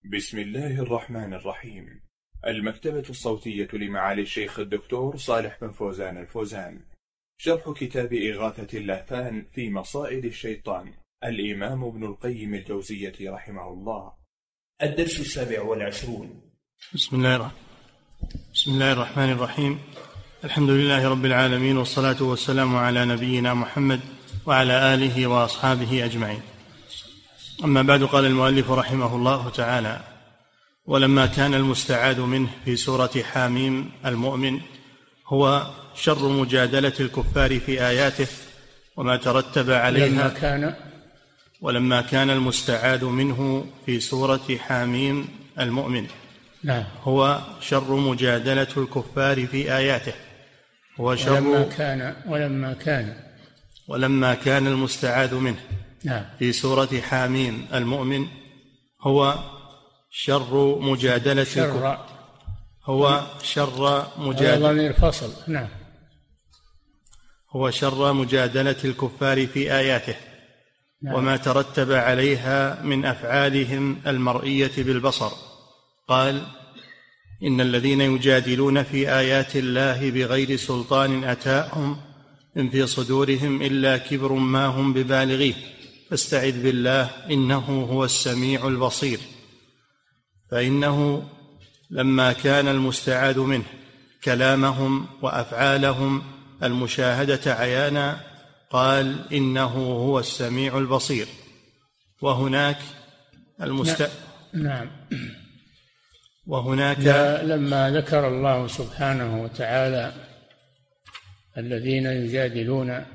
بسم الله الرحمن الرحيم. المكتبة الصوتية لمعالي الشيخ الدكتور صالح بن فوزان الفوزان. شرح كتاب إغاثة اللهفان في مصائد الشيطان، الإمام ابن القيم الجوزية رحمه الله. الدرس 27. بسم الله الرحمن الرحيم. الحمد لله رب العالمين، والصلاة والسلام على نبينا محمد وعلى آله وأصحابه أجمعين. أما بعد، قال المؤلف رحمه الله تعالى: ولما كان المستعاذ منه في سورة حاميم المؤمن هو شر مجادلة الكفار في آياته وما ترتب عليها. ولما كان المستعاذ منه في سورة حاميم المؤمن هو شر مجادلة الكفار في آياته. هو شر ولما كان المستعاذ منه في سورة حاميم المؤمن هو شر مجادلة الكفار. هو شر مجادلة الكفار في آياته وما ترتب عليها من أفعالهم المرئية بالبصر. قال: إن الذين يجادلون في آيات الله بغير سلطان أتاهم إن في صدورهم إلا كبر ما هم ببالغيه فاستعذ بالله إنه هو السميع البصير. فإنه لما كان المستعاذ منه كلامهم وأفعالهم المشاهدة عيانا قال: إنه هو السميع البصير. وهناك لما ذكر الله سبحانه وتعالى الذين يجادلون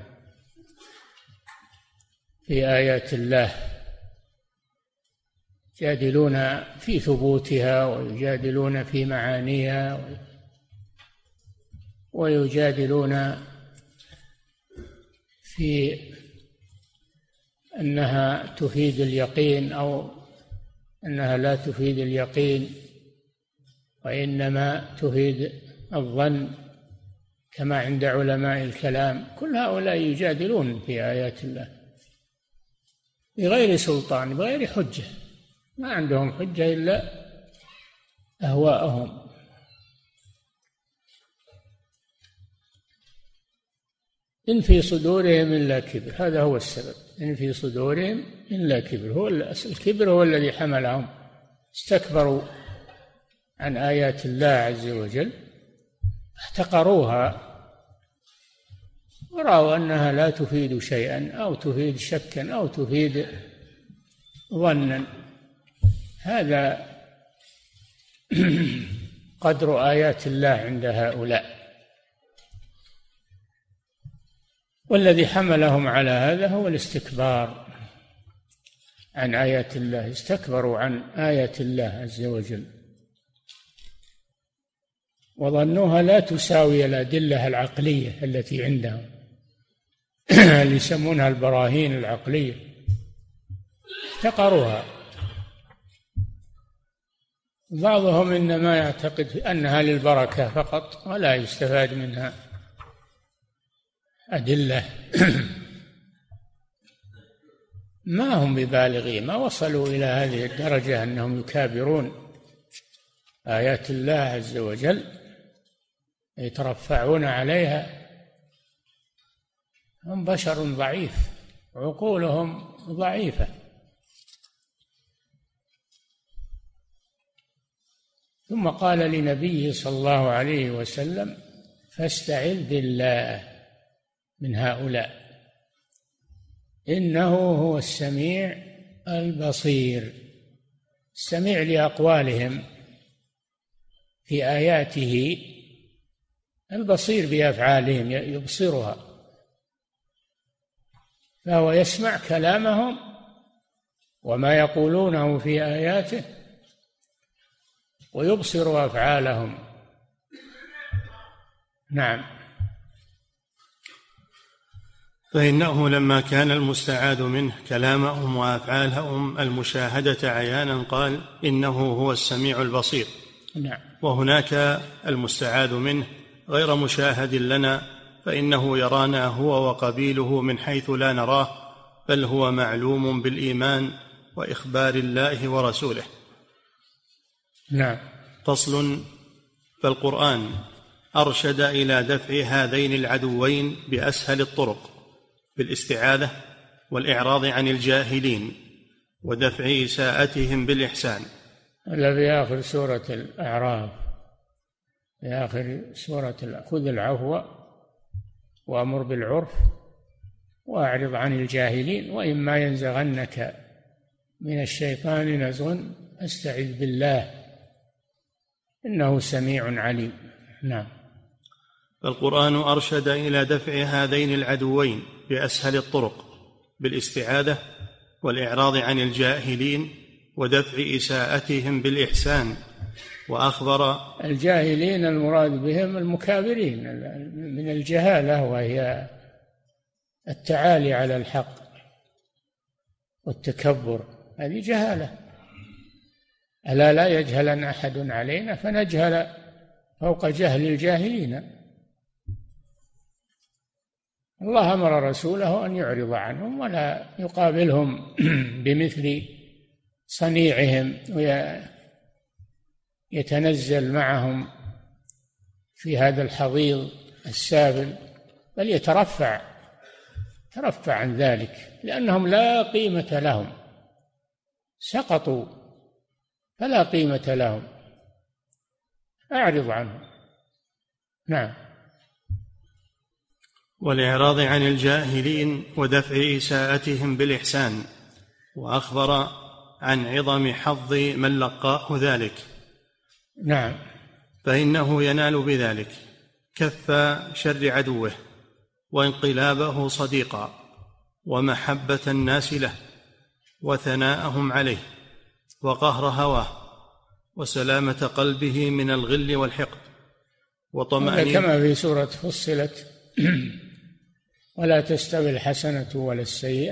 في آيات الله، يجادلون في ثبوتها ويجادلون في معانيها ويجادلون في أنها تفيد اليقين أو أنها لا تفيد اليقين وإنما تفيد الظن كما عند علماء الكلام. كل هؤلاء يجادلون في آيات الله بغير سلطان، بغير حجة، ما عندهم حجة إلا أهواءهم. إن في صدورهم إلا كبر، هذا هو السبب. إن في صدورهم إلا كبر، الكبر هو الذي حملهم، استكبروا عن آيات الله عز وجل، احتقروها ورأوا أنها لا تفيد شيئا أو تفيد شكا أو تفيد ظنا. هذا قدر آيات الله عند هؤلاء، والذي حملهم على هذا هو الاستكبار عن آيات الله. استكبروا عن آيات الله عز وجل وظنوها لا تساوي الأدلة العقلية التي عندهم اللي يسمونها البراهين العقلية، احتقروها. بعضهم إنما يعتقد أنها للبركة فقط ولا يستفاد منها أدلة ما هم ببالغين، ما وصلوا إلى هذه الدرجة أنهم يكابرون آيات الله عز وجل يترفعون عليها. هم بشر ضعيف، عقولهم ضعيفة. ثم قال لنبيه صلى الله عليه وسلم: فاستعذ بالله من هؤلاء إنه هو السميع البصير. السميع لأقوالهم في آياته، البصير بأفعالهم يبصرها، فهو يسمع كلامهم وما يقولونه في آياته ويبصر أفعالهم. نعم. فإنه لما كان المستعاذ منه كلامهم وأفعالهم المشاهدة عيانا قال: إنه هو السميع البصير. نعم. وهناك المستعاذ منه غير مشاهد لنا، فإنه يرانا هو وقبيله من حيث لا نراه، بل هو معلوم بالإيمان وإخبار الله ورسوله. نعم. فصل. فالقرآن أرشد إلى دفع هذين العدوين بأسهل الطرق، بالاستعاذة والإعراض عن الجاهلين ودفع إساءتهم بالإحسان. هذا في آخر سورة الأعراف، في آخر سورة خذ العفو وأمر بالعرف وأعرض عن الجاهلين وإما ينزغنك من الشيطان نزغ فاستعذ بالله إنه سميع عليم. نعم. فالقرآن أرشد إلى دفع هذين العدوين بأسهل الطرق، بالاستعاذة والإعراض عن الجاهلين ودفع إساءتهم بالإحسان. وأخبر الجاهلين المراد بهم المكابرين من الجهالة، وهي التعالي على الحق والتكبر، هذه جهالة. ألا لا يجهلن أحد علينا فنجهل فوق جهل الجاهلين. الله أمر رسوله أن يعرض عنهم ولا يقابلهم بمثل صنيعهم ويتنزل معهم في هذا الحضيض السافل، بل يترفع عن ذلك، لأنهم لا قيمة لهم، سقطوا فلا قيمة لهم، أعرض عنهم. نعم. والإعراض عن الجاهلين ودفع إساءتهم بالإحسان. وأخبر عن عظم حظ من لقاه ذلك. نعم. فإنه ينال بذلك كف شر عدوه وانقلابه صديقا ومحبة الناس له وثناءهم عليه وقهر هواه وسلامة قلبه من الغل والحقد وطمأنينة، كما في سورة فصلت ولا تستوي الحسنة ولا السيئة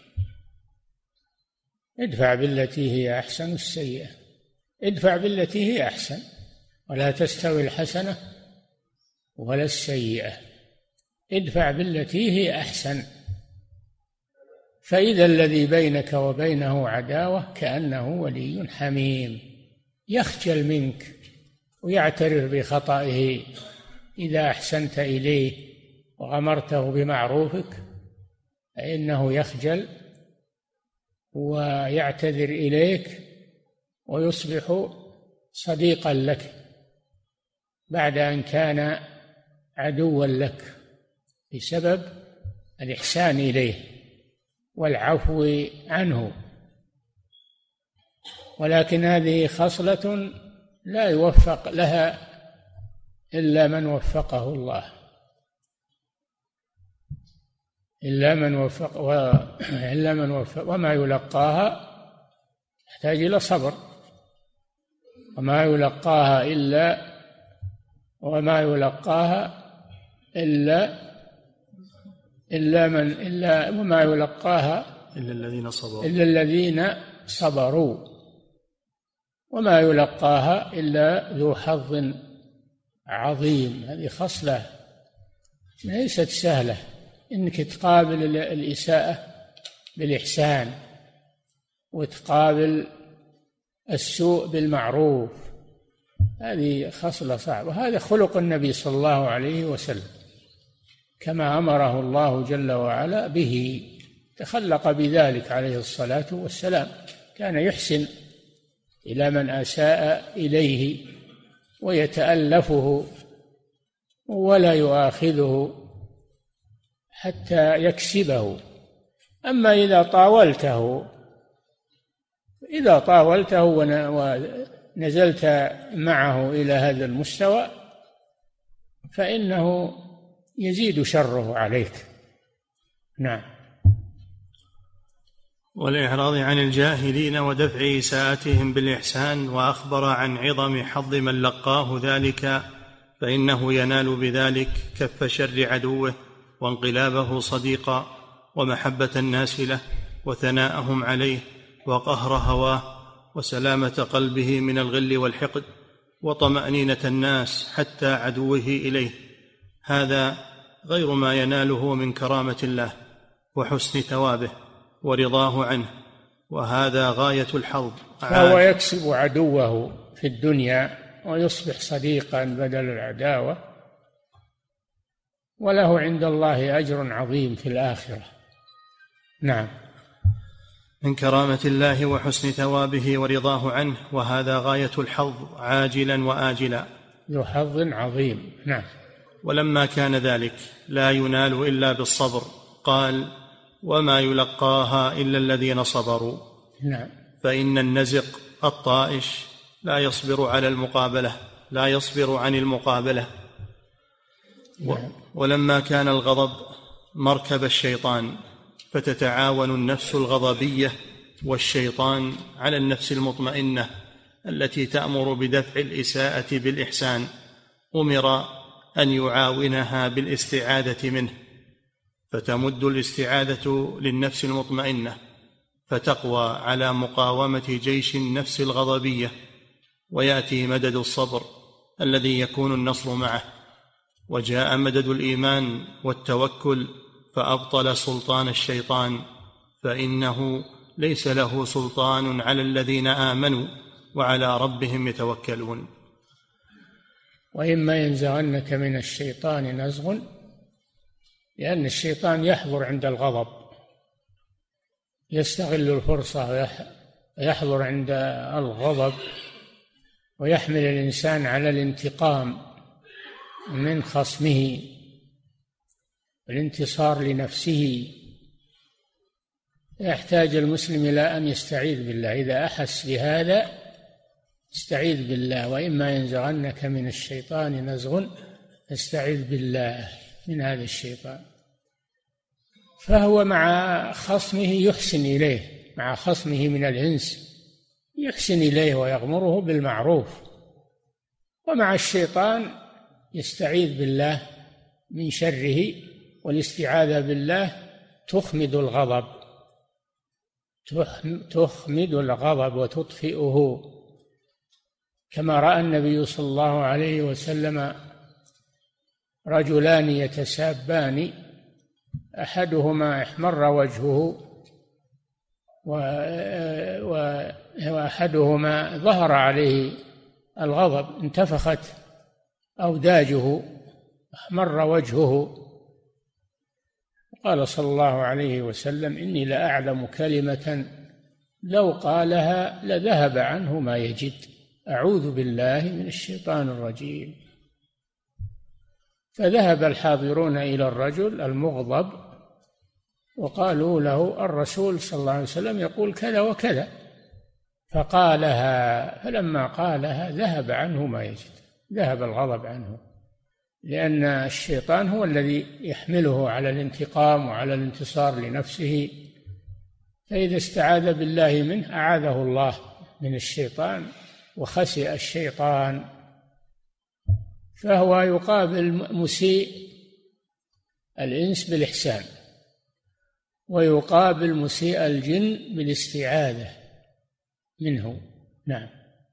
ادفع بالتي هي أحسن السيئة، ادفع بالتي هي أحسن، ولا تستوي الحسنة ولا السيئة، ادفع بالتي هي أحسن، فإذا الذي بينك وبينه عداوة كأنه ولي حميم، يخجل منك ويعترف بخطئه إذا أحسنت إليه وغمرته بمعروفك، فإنه يخجل ويعتذر إليك ويصبح صديقا لك بعد أن كان عدوا لك بسبب الإحسان إليه والعفو عنه. ولكن هذه خصلة لا يوفق لها إلا من وفقه الله، إلا من وفق وما يلقاها يحتاج إلى صبر، وما يلقاها إلا الذين صبروا وما يلقاها إلا ذو حظ عظيم. هذه خصلة ليست سهلة، إنك تقابل الإساءة بالإحسان وتقابل السوء بالمعروف، هذه خصلة صعبة. هذا خلق النبي صلى الله عليه وسلم كما أمره الله جل وعلا به، تخلق بذلك عليه الصلاة والسلام، كان يحسن إلى من أساء إليه ويتألفه ولا يؤاخذه حتى يكسبه. أما إذا طاولته ونزلت معه إلى هذا المستوى فإنه يزيد شره عليك. نعم. والإعراض عن الجاهلين ودفع إساءتهم بالإحسان. وأخبر عن عظم حظ من لقاه ذلك، فإنه ينال بذلك كف شر عدوه وانقلابه صديقا ومحبة الناس له وثناءهم عليه وقهر هواه وسلامة قلبه من الغل والحقد وطمأنينة الناس حتى عدوه إليه. هذا غير ما يناله من كرامة الله وحسن ثوابه ورضاه عنه، وهذا غاية الحظ. فهو يكسب عدوه في الدنيا ويصبح صديقا بدل العداوة، وله عند الله أجر عظيم في الآخرة. نعم. من كرامة الله وحسن ثوابه ورضاه عنه، وهذا غاية الحظ عاجلا وآجلا، ذو حظ عظيم. نعم. ولما كان ذلك لا ينال إلا بالصبر، قال: وما يلقاها إلا الذين صبروا. نعم. فإن النزق الطائش لا يصبر عن المقابلة. نعم. ولما كان الغضب مركب الشيطان، فتتعاون النفس الغضبية والشيطان على النفس المطمئنة التي تأمر بدفع الإساءة بالإحسان، أمر أن يعاونها بالاستعاذة منه، فتمد الاستعاذة للنفس المطمئنة فتقوى على مقاومة جيش النفس الغضبية، ويأتي مدد الصبر الذي يكون النصر معه، وجاء مدد الإيمان والتوكل فأبطل سلطان الشيطان، فإنه ليس له سلطان على الذين آمنوا وعلى ربهم يتوكلون. وإما ينزغنك من الشيطان نزغ، لأن الشيطان يحضر عند الغضب، يستغل الفرصة ويحضر عند الغضب، ويحمل الإنسان على الانتقام من خصمه، الانتصار لنفسه. يحتاج المسلم إلى أن يستعيذ بالله، إذا أحس بهذا استعيذ بالله. وإما ينزغنك من الشيطان نزغ فاستعذ بالله من هذا الشيطان. فهو مع خصمه يحسن إليه، مع خصمه من الإنس يحسن إليه ويغمره بالمعروف، ومع الشيطان يستعيذ بالله من شره، والاستعاذة بالله تخمد الغضب وتطفئه، كما رأى النبي صلى الله عليه وسلم رجلان يتسابان، أحدهما احمر وجهه وأحدهما ظهر عليه الغضب، انتفخت أوداجه، احمر وجهه. قال صلى الله عليه وسلم: إني لأعلم كلمة لو قالها لذهب عنه ما يجد، أعوذ بالله من الشيطان الرجيم. فذهب الحاضرون إلى الرجل المغضب وقالوا له: الرسول صلى الله عليه وسلم يقول كذا وكذا، فقالها. فلما قالها ذهب عنه ما يجد، ذهب الغضب عنه، لأن الشيطان هو الذي يحمله على الانتقام وعلى الانتصار لنفسه، فإذا استعاذ بالله منه أعاذه الله من الشيطان وخسئ الشيطان. فهو يقابل مسيء الإنس بالإحسان، ويقابل مسيء الجن بالاستعاذة منه. نعم.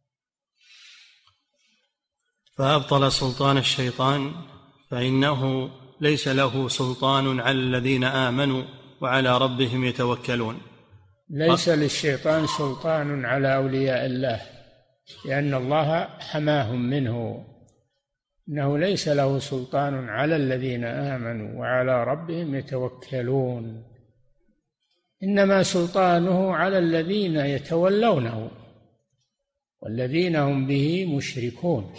فأبطل سلطان الشيطان، فإنه ليس له سلطان على الذين آمنوا وعلى ربهم يتوكلون. ليس للشيطان سلطان على أولياء الله، لأن الله حماهم منه. إنه ليس له سلطان على الذين آمنوا وعلى ربهم يتوكلون، إنما سلطانه على الذين يتولونه والذين هم به مشركون،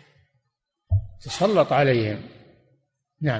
تسلط عليهم. نعم.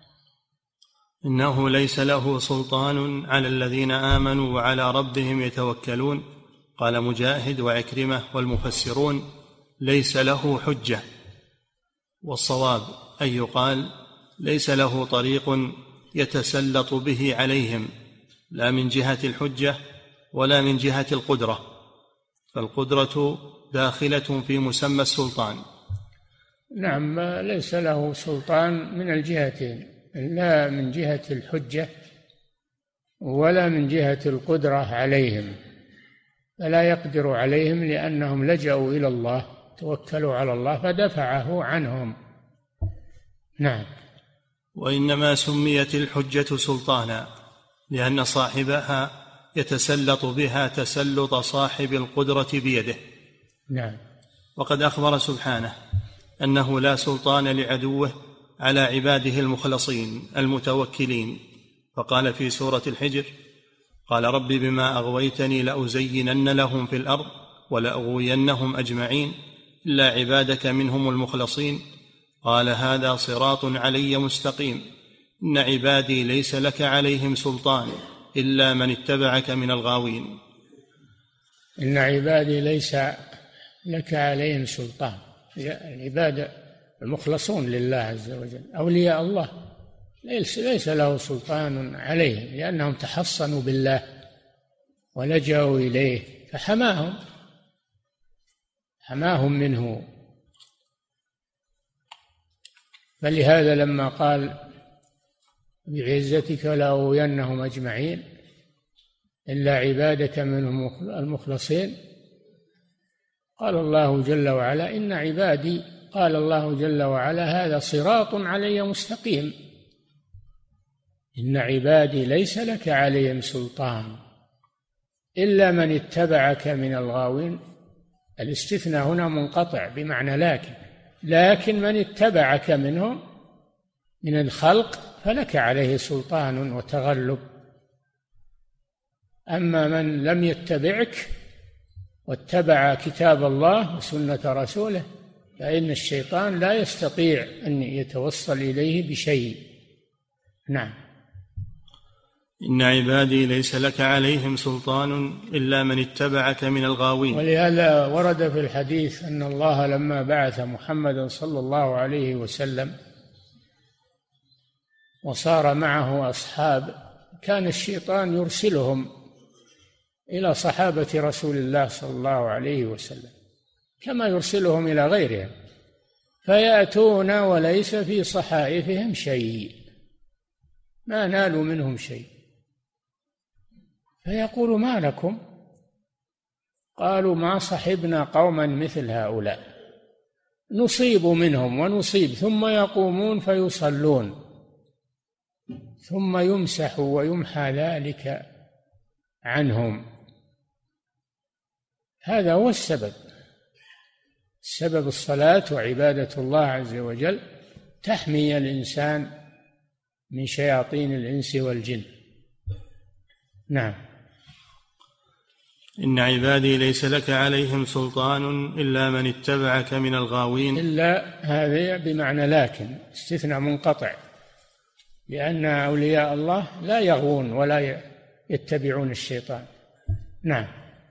إنه ليس له سلطان على الذين آمنوا وعلى ربهم يتوكلون. قال مجاهد وعكرمة والمفسرون: ليس له حجة. والصواب أن يقال: ليس له طريق يتسلط به عليهم، لا من جهة الحجة ولا من جهة القدرة، فالقدرة داخلة في مسمى السلطان. نعم، ليس له سلطان من الجهتين، لا من جهة الحجة ولا من جهة القدرة عليهم، فلا يقدر عليهم لأنهم لجأوا إلى الله، توكلوا على الله فدفعه عنهم. نعم. وإنما سميت الحجة سلطانا لأن صاحبها يتسلط بها تسلط صاحب القدرة بيده. نعم. وقد أخبر سبحانه أنه لا سلطان لعدوه على عباده المخلصين المتوكلين، فقال في سورة الحجر: قال رب بما أغويتني لأزينن لهم في الأرض ولأغوينهم أجمعين إلا عبادك منهم المخلصين. قال هذا صراط علي مستقيم، إن عبادي ليس لك عليهم سلطان إلا من اتبعك من الغاوين. إن عبادي ليس لك عليهم سلطان، العباد المخلصون لله عز وجل أولياء الله ليس له سلطان عليهم، لأنهم تحصنوا بالله ولجأوا إليه فحماهم منه. فلهذا لما قال بعزتك لأغوينهم أجمعين إلا عبادك منهم المخلصين، قال الله جل وعلا: إن عبادي، قال الله جل وعلا: هذا صراط علي مستقيم، إن عبادي ليس لك عليهم سلطان إلا من اتبعك من الغاوين. الاستثناء هنا منقطع بمعنى لكن من اتبعك منهم من الخلق فلك عليه سلطان وتغلب. أما من لم يتبعك واتبع كتاب الله وسنة رسوله فإن الشيطان لا يستطيع أن يتوصل إليه بشيء. نعم. إن عبادي ليس لك عليهم سلطان إلا من اتبعك من الغاوين. ولهذا ورد في الحديث أن الله لما بعث محمدا صلى الله عليه وسلم وصار معه أصحاب، كان الشيطان يرسلهم إلى صحابة رسول الله صلى الله عليه وسلم كما يرسلهم إلى غيرهم، فيأتون وليس في صحائفهم شيء، ما نالوا منهم شيء، فيقول: ما لكم؟ قالوا: ما صحبنا قوما مثل هؤلاء، نصيب منهم ونصيب، ثم يقومون فيصلون ثم يمسح ويمحى ذلك عنهم. هذا هو السبب الصلاة وعبادة الله عز وجل تحمي الإنسان من شياطين الإنس والجن. نعم. إن عبادي ليس لك عليهم سلطان إلا من اتبعك من الغاوين. إلا هذا بمعنى لكن، استثناء منقطع، لأن أولياء الله لا يغوون ولا يتبعون الشيطان. نعم.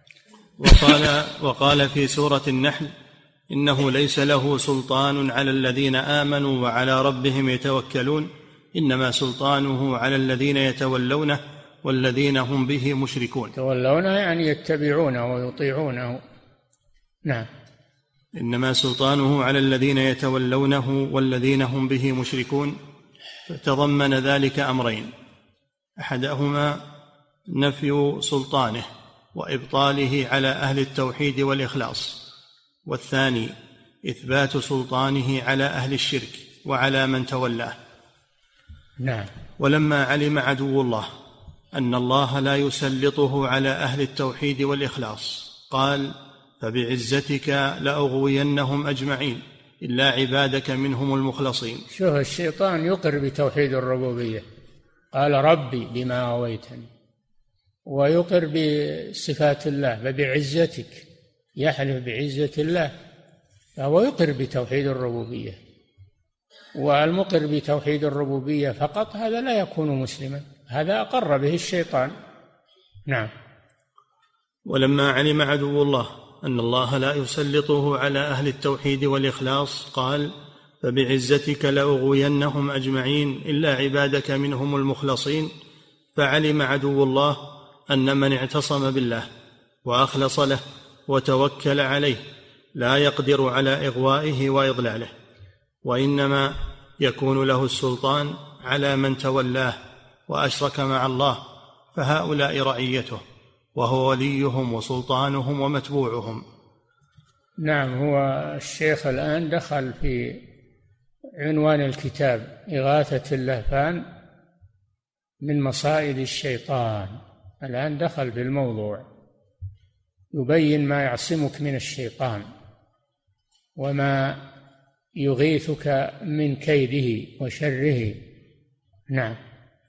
وقال في سورة النحل: إنه ليس له سلطان على الذين آمنوا وعلى ربهم يتوكلون، إنما سلطانه على الذين يتولونه والذين هم به مشركون. يتولونه يعني يتبعونه ويطيعونه. نعم. إنما سلطانه على الذين يتولونه والذين هم به مشركون. فتضمن ذلك أمرين: أحدهما نفي سلطانه وإبطاله على أهل التوحيد والإخلاص، والثاني إثبات سلطانه على أهل الشرك وعلى من تولاه. نعم. ولما علم عدو الله أن الله لا يسلطه على أهل التوحيد والإخلاص قال: فبعزتك لأغوينهم أجمعين إلا عبادك منهم المخلصين. شوف، الشيطان يقر بتوحيد الربوبية، قال: ربي بما أغويتني، ويقر بصفات الله، فبعزتك، يحلف بعزة الله، فهو يقر بتوحيد الربوبية. والمقر بتوحيد الربوبية فقط هذا لا يكون مسلما، هذا أقر به الشيطان. نعم. ولما علم عدو الله أن الله لا يسلطه على أهل التوحيد والإخلاص قال: فبعزتك لأغوينهم أجمعين إلا عبادك منهم المخلصين. فعلم عدو الله أن من اعتصم بالله وأخلص له وتوكل عليه لا يقدر على إغوائه وإضلاله، وإنما يكون له السلطان على من تولاه وأشرك مع الله، فهؤلاء رعيته وهو وليهم وسلطانهم ومتبوعهم. نعم. هو الشيخ الآن دخل في عنوان الكتاب: إغاثة اللهفان من مصائد الشيطان. الآن دخل في الموضوع، يبين ما يعصمك من الشيطان. وما يغيثك من كيده وشره. نعم.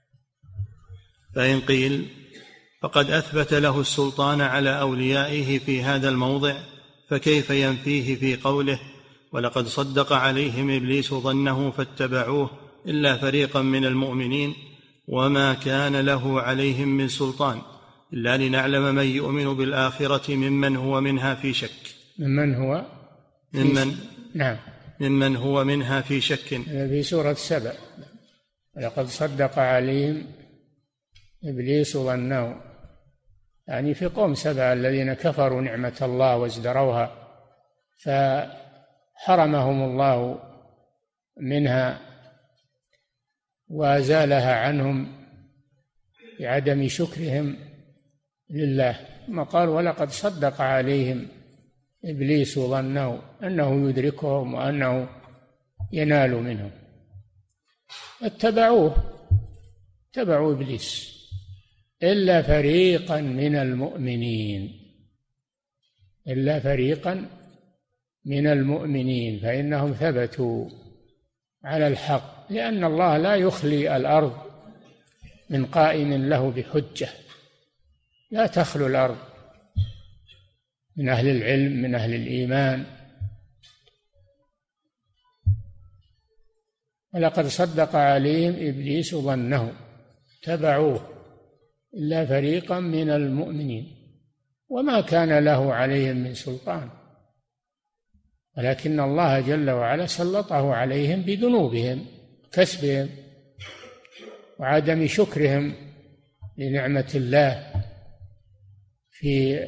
فإن قيل فقد أثبت له السلطان على أوليائه في هذا الموضع، فكيف ينفيه في قوله ولقد صدق عليهم إبليس ظنه فاتبعوه إلا فريقا من المؤمنين وما كان له عليهم من سلطان إلا لنعلم من يؤمن بالآخرة ممن هو منها في شك. ممن هو منها في شك في سورة سبأ. لقد صدق عليهم إبليس ظنه، يعني في قوم سبأ الذين كفروا نعمة الله وازدروها فحرمهم الله منها وأزالها عنهم بعدم شكرهم لله. ما قال ولقد صدق عليهم إبليس ظنه أنه يدركهم وأنه ينال منهم، اتبعوا إبليس إلا فريقا من المؤمنين فإنهم ثبتوا على الحق، لأن الله لا يخلي الأرض من قائم له بحجة، لا تخلو الأرض من أهل العلم من أهل الإيمان. ولقد صدق عليهم إبليس ظنه اتبعوه إلا فريقا من المؤمنين وما كان له عليهم من سلطان، ولكن الله جل وعلا سلطه عليهم بذنوبهم كسبهم وعدم شكرهم لنعمة الله في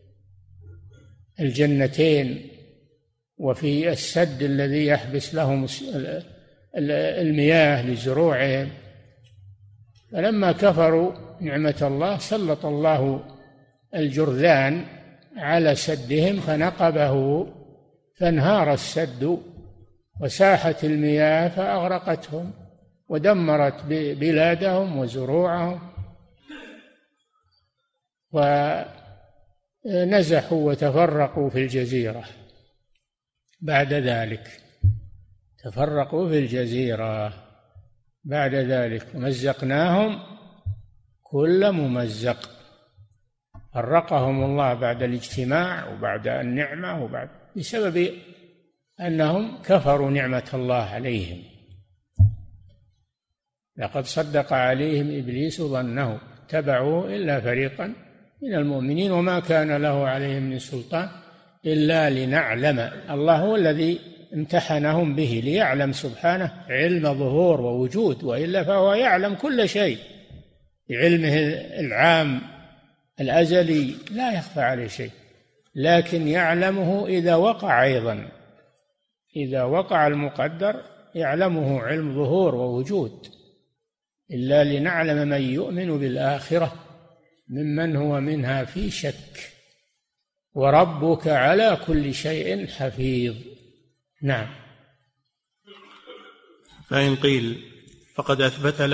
الجنتين وفي السد الذي يحبس لهم المياه لزروعهم. فلما كفروا نعمة الله سلط الله الجرذان على سدهم فنقبه فانهار السد وساحت المياه فأغرقتهم ودمرت بلادهم وزروعهم، ونزحوا وتفرقوا في الجزيرة. بعد ذلك تفرقوا في الجزيرة بعد ذلك مزقناهم كل ممزق. فرقهم الله بعد الاجتماع وبعد النعمة وبعد بسبب أنهم كفروا نعمة الله عليهم. لقد صدق عليهم إبليس ظنه اتبعوه إلا فريقا من المؤمنين وما كان له عليهم من سلطان إلا لنعلم. الله هو الذي امتحنهم به ليعلم سبحانه علم ظهور ووجود، وإلا فهو يعلم كل شيء بعلمه العام الأزلي لا يخفى عليه شيء، لكن يعلمه إذا وقع أيضا، إذا وقع المقدر يعلمه علم ظهور ووجود. إلا لنعلم من يؤمن بالآخرة ممن هو منها في شك وربك على كل شيء حفيظ. نعم. فإن قيل فقد أثبت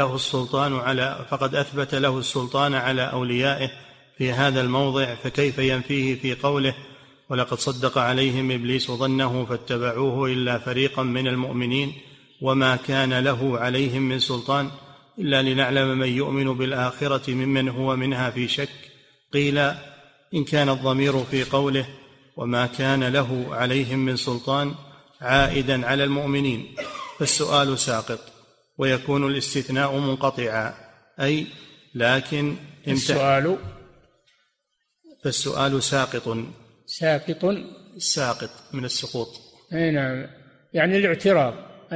له السلطان على أوليائه في هذا الموضع، فكيف ينفيه في قوله ولقد صدق عليهم إبليس ظنه فاتبعوه إلا فريقا من المؤمنين وما كان له عليهم من سلطان إلا لنعلم من يؤمن بالآخرة ممن هو منها في شك. قيل إن كان الضمير في قوله وما كان له عليهم من سلطان عائدا على المؤمنين فالسؤال ساقط ويكون الاستثناء منقطعا، أي لكن فالسؤال ساقط من السقوط. نعم، يعني الاعتراض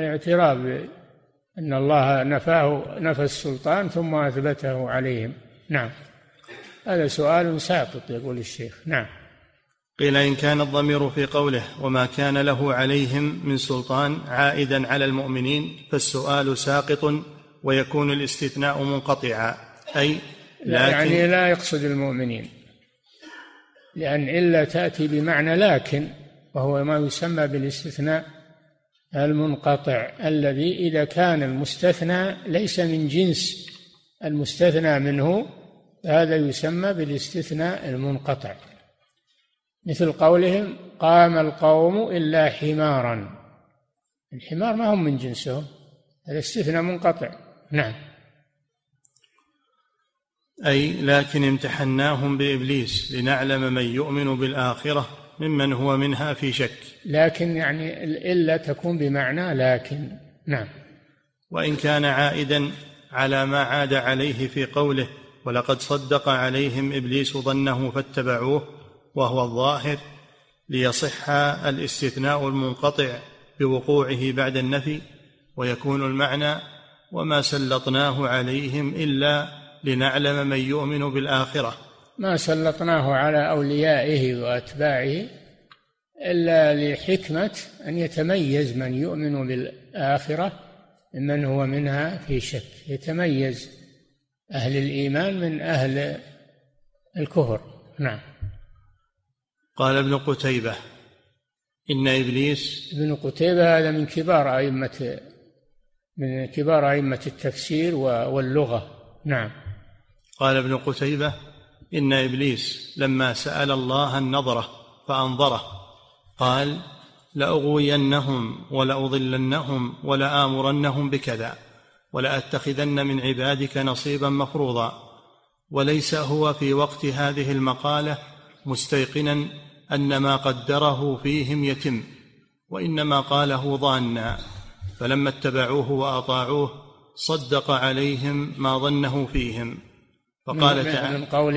أن الله نفى السلطان ثم أثبته عليهم. نعم، هذا سؤال ساقط يقول الشيخ. نعم. قيل إن كان الضمير في قوله وما كان له عليهم من سلطان عائدا على المؤمنين فالسؤال ساقط ويكون الاستثناء منقطعا، أي يعني لا يقصد المؤمنين، لأن إلا تأتي بمعنى لكن، وهو ما يسمى بالاستثناء المنقطع الذي إذا كان المستثنى ليس من جنس المستثنى منه هذا يسمى بالاستثناء المنقطع، مثل قولهم قام القوم إلا حمارا. الحمار ما هم من جنسهم، هذا استثناء منقطع. نعم. أي لكن امتحناهم بإبليس لنعلم من يؤمن بالآخرة ممن هو منها في شك. لكن يعني إلا تكون بمعنى لكن. نعم. وإن كان عائدا على ما عاد عليه في قوله ولقد صدق عليهم إبليس ظنه فاتبعوه، وهو الظاهر، ليصح الاستثناء المنقطع بوقوعه بعد النفي، ويكون المعنى وما سلطناه عليهم إلا لنعلم من يؤمن بالآخرة. ما سلطناه على أوليائه وأتباعه إلا لحكمة أن يتميز من يؤمن بالآخرة ممن هو منها في شك، يتميز أهل الإيمان من أهل الكفر. نعم. قال ابن قتيبة إن إبليس. ابن قتيبة هذا من كبار أئمة التفسير واللغة. نعم. قال ابن قتيبة إن إبليس لما سأل الله النظرة فأنظره قال لأغوينهم ولأضلنهم ولآمرنهم بكذا ولأتخذن من عبادك نصيبا مفروضا. وليس هو في وقت هذه المقالة مستيقنا أن ما قدره فيهم يتم، وإنما قاله ظانا، فلما اتبعوه وأطاعوه صدق عليهم ما ظنه فيهم. فقال تعالى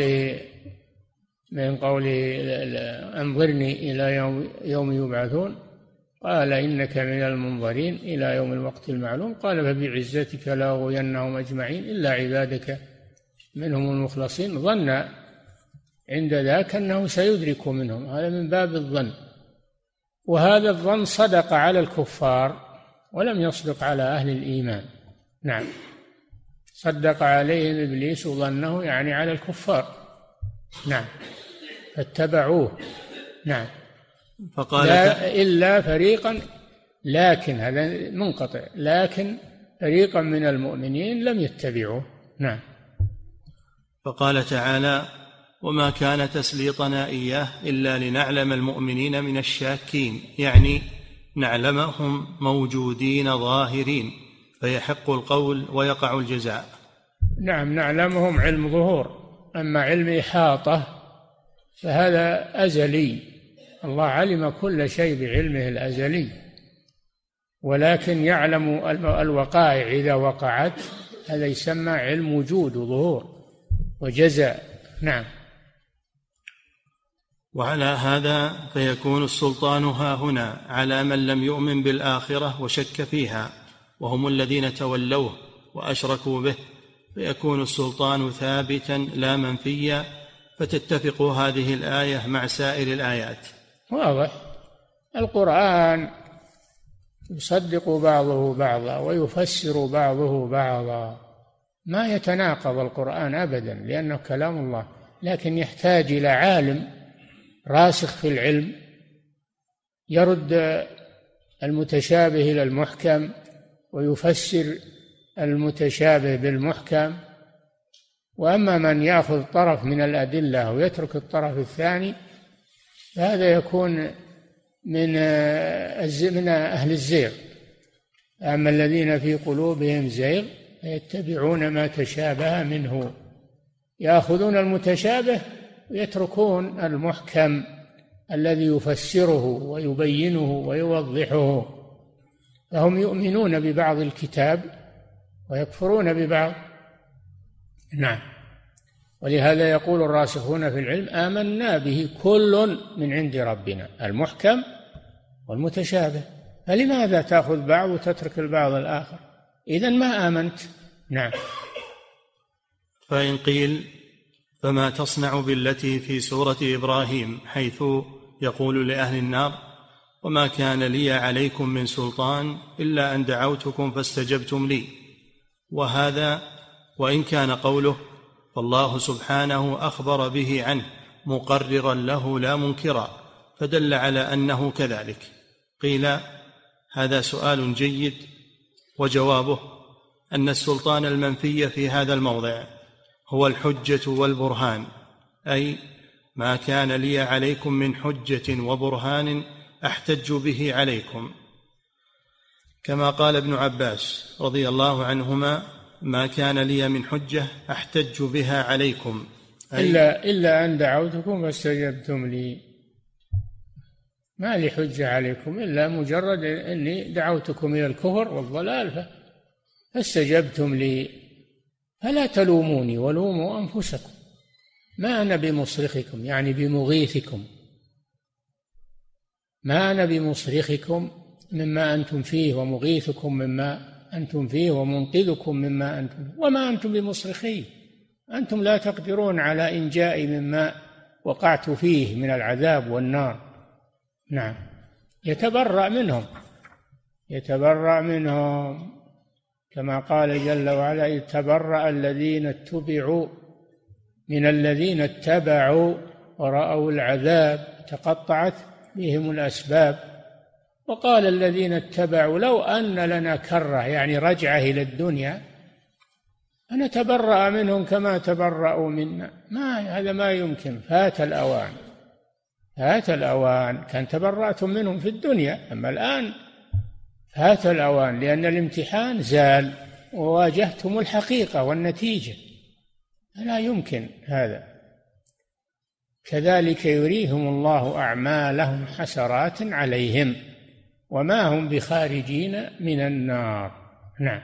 من قوله أنظرني إلى يوم يبعثون، قال إنك من المنظرين إلى يوم الوقت المعلوم، قال فبعزتك لأغوينهم أجمعين إلا عبادك منهم المخلصين. ظن عند ذاك أنه سيدرك منهم، هذا من باب الظن، وهذا الظن صدق على الكفار ولم يصدق على أهل الإيمان. نعم. صدق عليهم إبليس ظنه يعني على الكفار. نعم. فاتبعوه. نعم. فقال إلا فريقا، لكن هذا منقطع، لكن فريقا من المؤمنين لم يتبعوه. نعم. فقال تعالى وما كان تسليطنا إياه إلا لنعلم المؤمنين من الشاكين، يعني نعلمهم موجودين ظاهرين فيحق القول ويقع الجزاء. نعم. نعلمهم علم ظهور، أما علم إحاطة فهذا أزلي، الله علم كل شيء بعلمه الأزلي، ولكن يعلم الوقائع إذا وقعت، هذا يسمى علم وجود وظهور وجزاء. نعم. وعلى هذا فيكون السلطان هاهنا على من لم يؤمن بالآخرة وشك فيها، وهم الذين تولوه وأشركوا به، فيكون السلطان ثابتا لا منفيا، فتتفق هذه الآية مع سائر الآيات. واضح. القرآن يصدق بعضه بعضا ويفسر بعضه بعضا، ما يتناقض القرآن أبدا لأنه كلام الله، لكن يحتاج إلى عالم راسخ في العلم يرد المتشابه إلى المحكم ويفسر المتشابه بالمحكم. وأما من يأخذ طرف من الأدلة ويترك الطرف الثاني فهذا يكون من أهل الزيغ. أما الذين في قلوبهم زيغ يتبعون ما تشابه منه، يأخذون المتشابه ويتركون المحكم الذي يفسره ويبينه ويوضحه، فهم يؤمنون ببعض الكتاب ويكفرون ببعض. نعم. ولهذا يقول الراسخون في العلم آمنا به كل من عند ربنا، المحكم والمتشابه، فلماذا تأخذ بعض وتترك البعض الآخر؟ إذن ما آمنت. نعم. فإن قيل فما تصنع بالتي في سورة إبراهيم حيث يقول لأهل النار وما كان لي عليكم من سلطان إلا أن دعوتكم فاستجبتم لي؟ وهذا وإن كان قوله فالله سبحانه أخبر به عنه مقررا له لا منكرا، فدل على أنه كذلك. قيل هذا سؤال جيد، وجوابه أن السلطان المنفي في هذا الموضع هو الحجة والبرهان، أي ما كان لي عليكم من حجة وبرهان أحتج به عليكم. كما قال ابن عباس رضي الله عنهما: ما كان لي من حجة أحتج بها عليكم، إلا أن دعوتكم فاستجبتم لي. ما لي حجة عليكم إلا مجرد أني دعوتكم إلى الكفر والضلال فاستجبتم لي، فلا تلوموني ولوموا أنفسكم، ما أنا بمصرخكم يعني بمغيثكم، ما أنا بمصرخكم مما أنتم فيه ومغيثكم مما أنتم فيه ومنقذكم مما أنتم، وما أنتم بمصرخي، أنتم لا تقدرون على إنجائي مما وقعت فيه من العذاب والنار. نعم، يتبرأ منهم كما قال جل وعلا: إذ تبرأ الذين اتبعوا من الذين اتبعوا ورأوا العذاب تقطعت بهم الأسباب. وقال الذين اتبعوا: لو أن لنا كرة يعني رجعة إلى الدنيا فنتبرأ منهم كما تبرأوا منا. هذا ما يمكن، فات الأوان. كان تبرأتم منهم في الدنيا، أما الآن فات الأوان، لأن الامتحان زال وواجهتم الحقيقة والنتيجة، لا يمكن هذا. كذلك يريهم الله أعمالهم حسرات عليهم وما هم بخارجين من النار. نعم.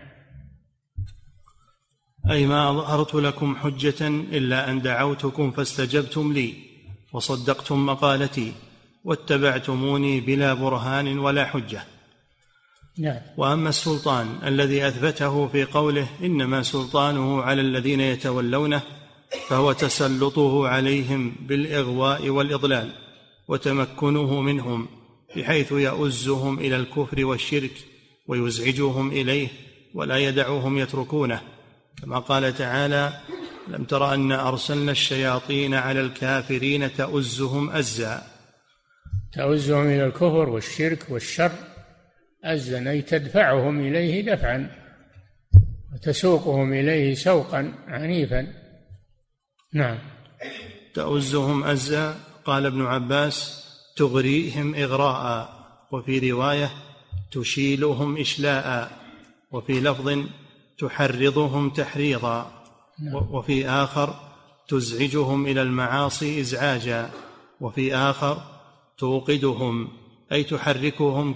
أي ما أظهرت لكم حجة إلا أن دعوتكم فاستجبتم لي وصدقتم مقالتي واتبعتموني بلا برهان ولا حجة. نعم. وأما السلطان الذي أثبته في قوله: إنما سلطانه على الذين يتولونه، فهو تسلطه عليهم بالإغواء والإضلال وتمكنه منهم بحيث يؤزهم إلى الكفر والشرك ويزعجهم إليه ولا يدعوهم يتركونه، كما قال تعالى: لم تر أن أرسلنا الشياطين على الكافرين تؤزهم أزا. تؤزهم إلى الكفر والشرك والشر أزا، أي تدفعهم إليه دفعا وتسوقهم إليه سوقا عنيفا. نعم. تؤزهم أزا. قال ابن عباس: تغريهم إغراء، وفي رواية: تشيلهم إشلاء، وفي لفظ: تحرضهم تحريضا، وفي آخر: تزعجهم إلى المعاصي إزعاجا، وفي آخر: توقدهم، أي تحركهم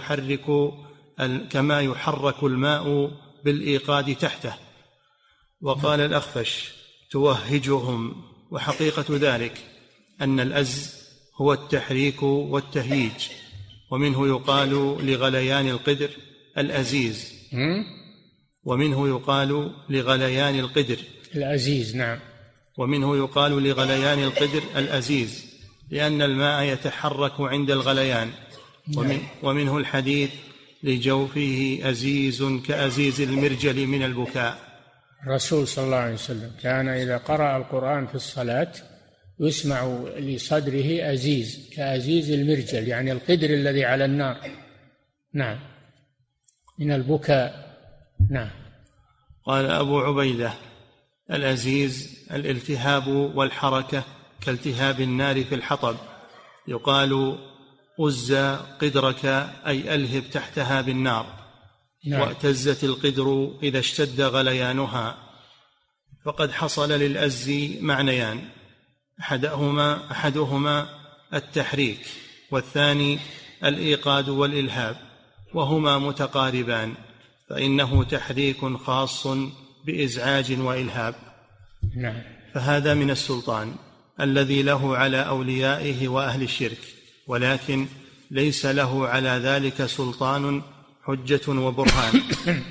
كما يحرك الماء بالإيقاد تحته. وقال الأخفش: توهجهم. وحقيقة ذلك أن الأز هو التحريك والتهييج، ومنه يقال لغليان القدر الأزيز، ومنه يقال لغليان القدر العزيز. نعم. ومنه يقال لغليان القدر الأزيز لأن الماء يتحرك عند الغليان. ومنه الحديث: لجوفه أزيز كأزيز المرجل من البكاء. الرسول صلى الله عليه وسلم كان إذا قرأ القرآن في الصلاة يسمع لصدره أزيز كأزيز المرجل، يعني القدر الذي على النار. نعم، من البكاء. نعم. قال أبو عبيدة: الأزيز الالتهاب والحركة كالتهاب النار في الحطب، يقال: أز قدرك، أي ألهب تحتها بالنار. نعم. واعتزت القدر إذا اشتد غليانها. فقد حصل للأز معنيان: أحدهما التحريك، والثاني الإيقاد والإلهاب، وهما متقاربان، فإنه تحريك خاص بإزعاج وإلهاب. نعم. فهذا من السلطان الذي له على أوليائه وأهل الشرك، ولكن ليس له على ذلك سلطان حجة وبرهان.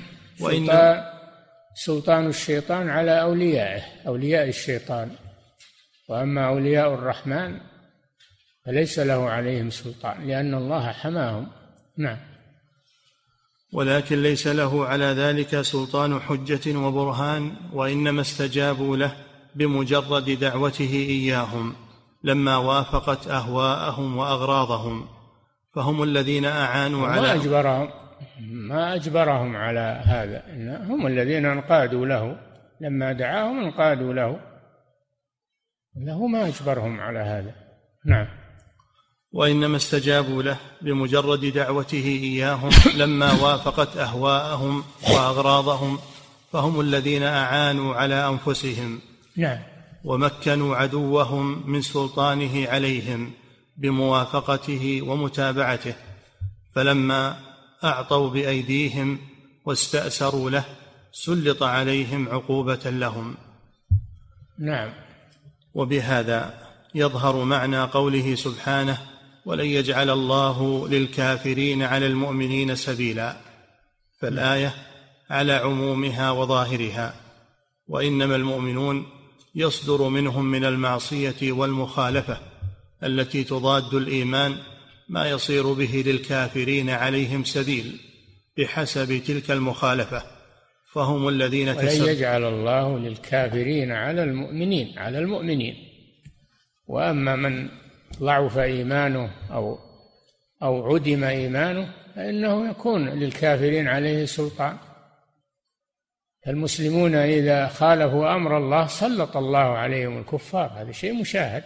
سلطان الشيطان على أوليائه، أولياء الشيطان، وأما أولياء الرحمن فليس له عليهم سلطان لأن الله حماهم. نعم. ولكن ليس له على ذلك سلطان حجة وبرهان، وإنما استجابوا له بمجرد دعوته إياهم لما وافقت أهواءهم وأغراضهم، فهم الذين أعانوا على ما أجبرهم على هذا، هم الذين انقادوا له، لما دعاهم انقادوا له، له ما أجبرهم على هذا. نعم. وإنما استجابوا له بمجرد دعوته إياهم لما وافقت أهواءهم وأغراضهم، فهم الذين أعانوا على أنفسهم. نعم. ومكنوا عدوهم من سلطانه عليهم بموافقته ومتابعته، فلما أعطوا بأيديهم واستأسروا له سلط عليهم عقوبة لهم. نعم. وبهذا يظهر معنى قوله سبحانه: ولن يجعل الله للكافرين على المؤمنين سبيلا، فالآية على عمومها وظاهرها، وإنما المؤمنون يصدر منهم من المعصية والمخالفة التي تضاد الإيمان ما يصير به للكافرين عليهم سبيل بحسب تلك المخالفة، فهم الذين ولن يجعل الله للكافرين على المؤمنين. وأما من ضعف إيمانه أو عدم إيمانه فإنه يكون للكافرين عليه سلطان. المسلمون إذا خالفوا أمر الله سلط الله عليهم الكفار، هذا شيء مشاهد.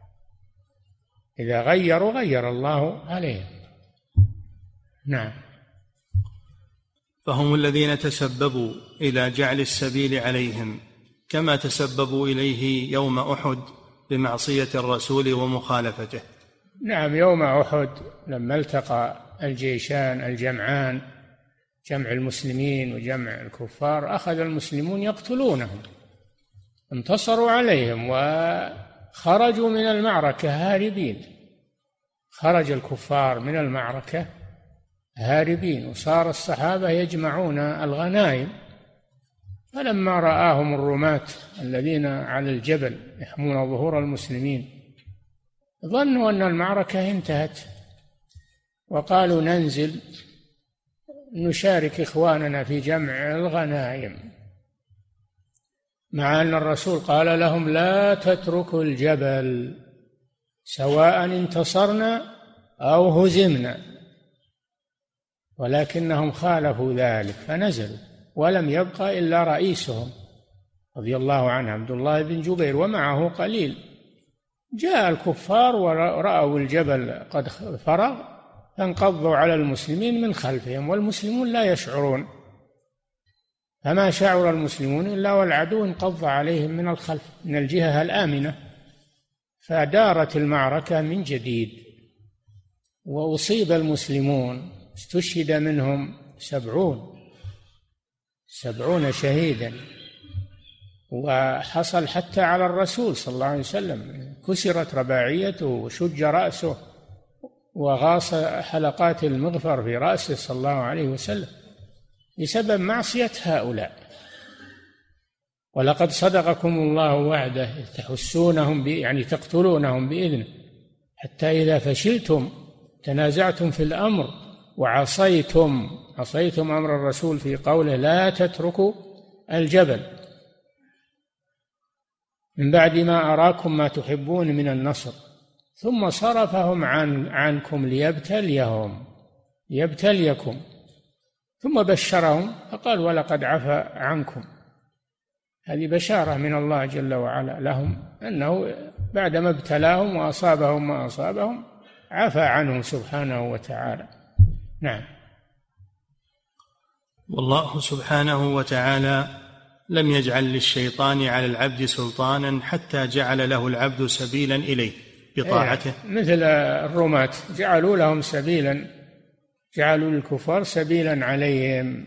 إذا غير الله عليهم. نعم. فهم الذين تسببوا إلى جعل السبيل عليهم، كما تسببوا إليه يوم أحد بمعصية الرسول ومخالفته. نعم. يوم أحد لما التقى الجيشان الجمعان، جمع المسلمين وجمع الكفار، أخذ المسلمون يقتلونهم، انتصروا عليهم وخرجوا من المعركة هاربين. خرج الكفار من المعركة هاربين، وصار الصحابة يجمعون الغنائم، فلما رآهم الرماة الذين على الجبل يحمون ظهور المسلمين ظنوا أن المعركة انتهت، وقالوا ننزل نشارك إخواننا في جمع الغنائم، مع أن الرسول قال لهم لا تتركوا الجبل سواء انتصرنا أو هزمنا، ولكنهم خالفوا ذلك فنزلوا، ولم يبقى إلا رئيسهم رضي الله عنه عبد الله بن جبير ومعه قليل. جاء الكفار ورأوا الجبل قد فرغ فانقضوا على المسلمين من خلفهم، والمسلمون لا يشعرون، فما شعر المسلمون إلا والعدو انقض عليهم من الخلف من الجهة الآمنة، فدارت المعركة من جديد، وأصيب المسلمون، استشهد منهم 70 شهيدا، وحصل حتى على الرسول صلى الله عليه وسلم، كسرت رباعيته وشج رأسه وغاص حلقات المغفر في رأسه صلى الله عليه وسلم بسبب معصية هؤلاء. ولقد صدقكم الله وعده تحسونهم يعني تقتلونهم بإذنه حتى إذا فشلتم تنازعتم في الأمر وعصيتم أمر الرسول في قوله لا تتركوا الجبل من بعد ما أراكم ما تحبون من النصر، ثم صرفهم عنكم ليبتليكم، ثم بشرهم فقال ولقد عفا عنكم. هذه بشارة من الله جل وعلا لهم أنه بعدما ابتلاهم وأصابهم ما أصابهم عفا عنهم سبحانه وتعالى. نعم. والله سبحانه وتعالى لم يجعل للشيطان على العبد سلطانا حتى جعل له العبد سبيلا إليه بطاعته، مثل الرماة جعلوا لهم سبيلا، جعلوا للكفار سبيلا عليهم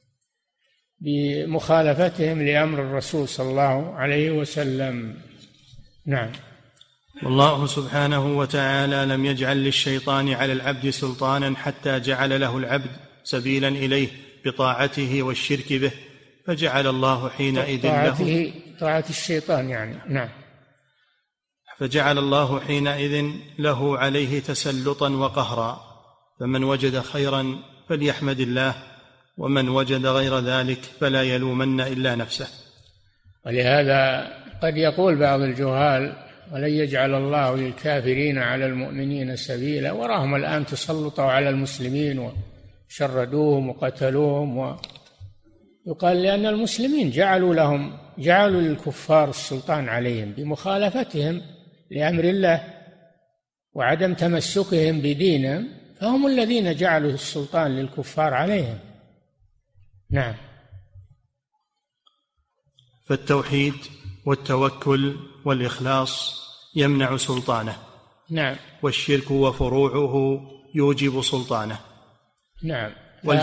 بمخالفتهم لأمر الرسول صلى الله عليه وسلم. نعم. والله سبحانه وتعالى لم يجعل للشيطان على العبد سلطانا حتى جعل له العبد سبيلا إليه بطاعته والشرك به، فجعل الله حينئذ له طاعة الشيطان يعني. نعم. فجعل الله حينئذ له عليه تسلطا وقهرا، فمن وجد خيرا فليحمد الله، ومن وجد غير ذلك فلا يلومن إلا نفسه. ولهذا قد يقول بعض الجهال ولن يجعل الله للكافرين على المؤمنين سبيلا، وراهم الآن تسلطوا على المسلمين وشردوهم وقتلوهم، يقال لأن المسلمين جعلوا لهم جعلوا للكفار السلطان عليهم بمخالفتهم لأمر الله وعدم تمسكهم بدينهم، فهم الذين جعلوا السلطان للكفار عليهم. نعم. فالتوحيد والتوكل والإخلاص يمنع سلطانه. نعم. والشرك وفروعه يوجب سلطانه. نعم.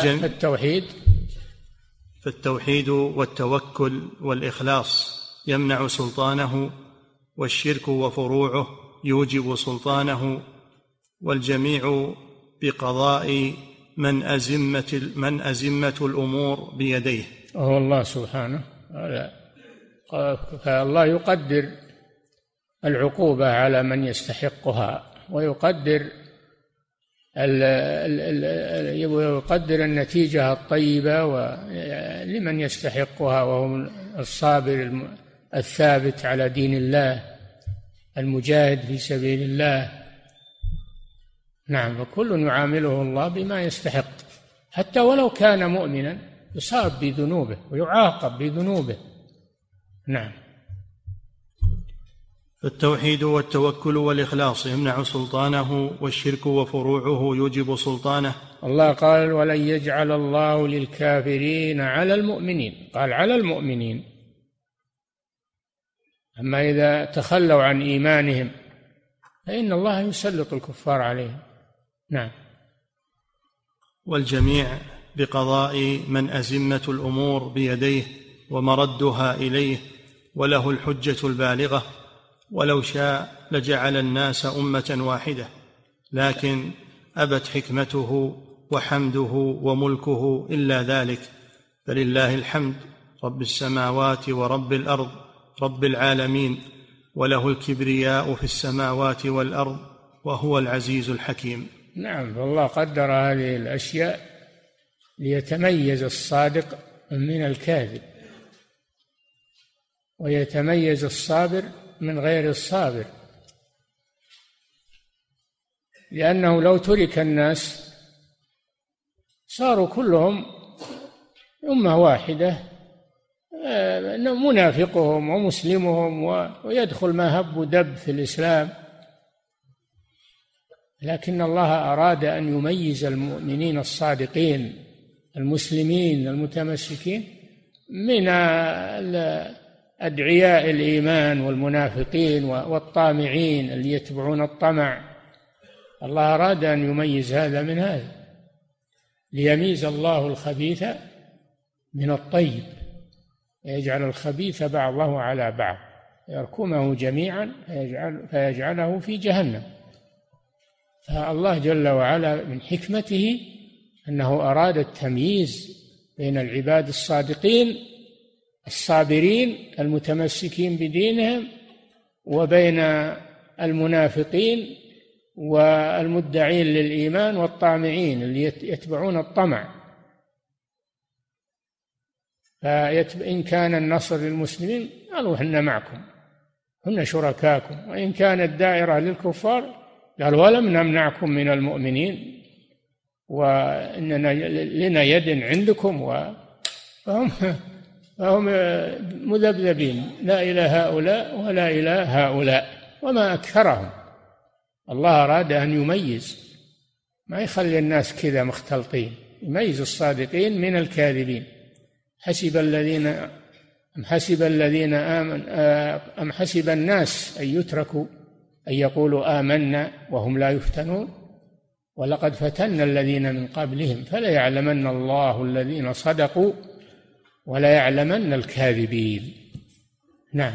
فالتوحيد والتوكل والإخلاص يمنع سلطانه، والشرك وفروعه يوجب سلطانه، والجميع بقضاء من أزمة الأمور بيديه، وهو الله سبحانه. فالله يقدر العقوبة على من يستحقها، ويقدر النتيجة الطيبة لمن يستحقها، وهو الصابر الثابت على دين الله المجاهد في سبيل الله. نعم. وكل يعامله الله بما يستحق، حتى ولو كان مؤمنا يصاب بذنوبه ويعاقب بذنوبه. نعم. فالتوحيد والتوكل والإخلاص يمنع سلطانه، والشرك وفروعه يوجب سلطانه. الله قال: ولن يجعل الله للكافرين على المؤمنين، قال على المؤمنين. أما إذا تخلوا عن إيمانهم فإن الله يسلط الكفار عليهم. نعم. والجميع بقضاء من أزمة الأمور بيديه ومردها إليه، وله الحجة البالغة، ولو شاء لجعل الناس أمة واحدة، لكن أبت حكمته وحمده وملكه إلا ذلك. فلله الحمد رب السماوات ورب الأرض رب العالمين، وله الكبرياء في السماوات والأرض، وهو العزيز الحكيم. نعم. فالله قدر هذه الأشياء ليتميز الصادق من الكاذب، ويتميز الصابر من غير الصابر، لأنه لو ترك الناس صاروا كلهم أمة واحدة، منافقهم ومسلمهم، ويدخل ما هب ودب في الإسلام. لكن الله أراد أن يميز المؤمنين الصادقين المسلمين المتمسكين من أدعياء الإيمان والمنافقين والطامعين اللي يتبعون الطمع. الله أراد أن يميز هذا من هذا، ليميز الله الخبيث من الطيب، يجعل الخبيث بعضه على بعض، يركمه جميعا فيجعله في جهنم. فالله جل وعلا من حكمته أنه أراد التمييز بين العباد الصادقين الصابرين المتمسكين بدينهم، وبين المنافقين والمدعين للإيمان والطامعين اللي يتبعون الطمع. فإن كان النصر للمسلمين قالوا إحنا معكم، هن شركاكم، وإن كانت دائرة للكفار قال ولم نمنعكم من المؤمنين وإننا لنا يد عندكم. فهم مذبذبين، لا إلى هؤلاء ولا إلى هؤلاء، وما أكثرهم. الله أراد أن يميز، ما يخلي الناس كذا مختلطين، يميز الصادقين من الكاذبين. أم حسب الناس أن يتركوا أن يقولوا آمنا وهم لا يفتنون، ولقد فتنا الذين من قبلهم فلا يعلمن الله الذين صدقوا ولا يعلمن الكاذبين. نعم.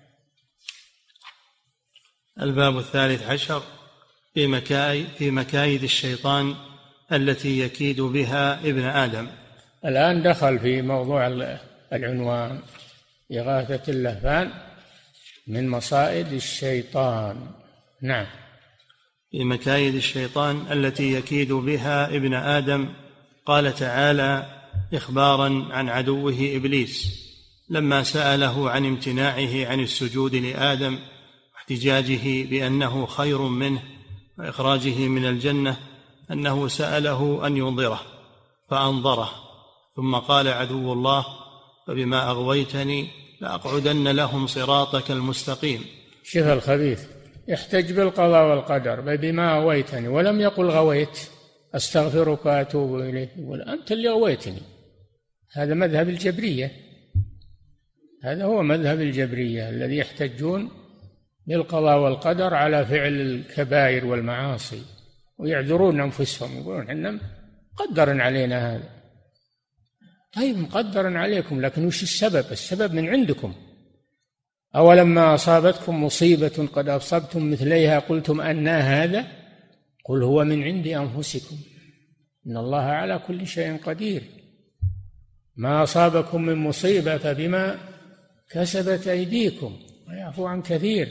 الباب 13 في مكايد الشيطان التي يكيد بها ابن آدم. الآن دخل في موضوع العنوان: إغاثة اللهفان من مصائد الشيطان. نعم. في مكايد الشيطان التي يكيد بها ابن آدم. قال تعالى إخبارا عن عدوه إبليس لما سأله عن امتناعه عن السجود لآدم واحتجاجه بأنه خير منه وإخراجه من الجنة، أنه سأله أن ينظره فأنظره، ثم قال عدو الله: فبما أغويتني لأقعدن لهم صراطك المستقيم. شوف الخبيث يحتج بالقضاء والقدر، بما أغويتني، ولم يقل غويت أستغفرك وأتوب إليك، يقول أنت اللي غويتني. هذا مذهب الجبرية، هذا هو مذهب الجبرية الذي يحتجون بالقضاء والقدر على فعل الكبائر والمعاصي ويعذرون أنفسهم، يقولون إحنا مقدر علينا هذا. طيب مقدر عليكم، لكن وش السبب؟ السبب من عندكم. أولما أصابتكم مصيبة قد أصبتم مثليها قلتم أنى هذا، قل هو من عند أنفسكم إن الله على كل شيء قدير. ما أصابكم من مصيبة فبما كسبت أيديكم ويعفو عن كثير.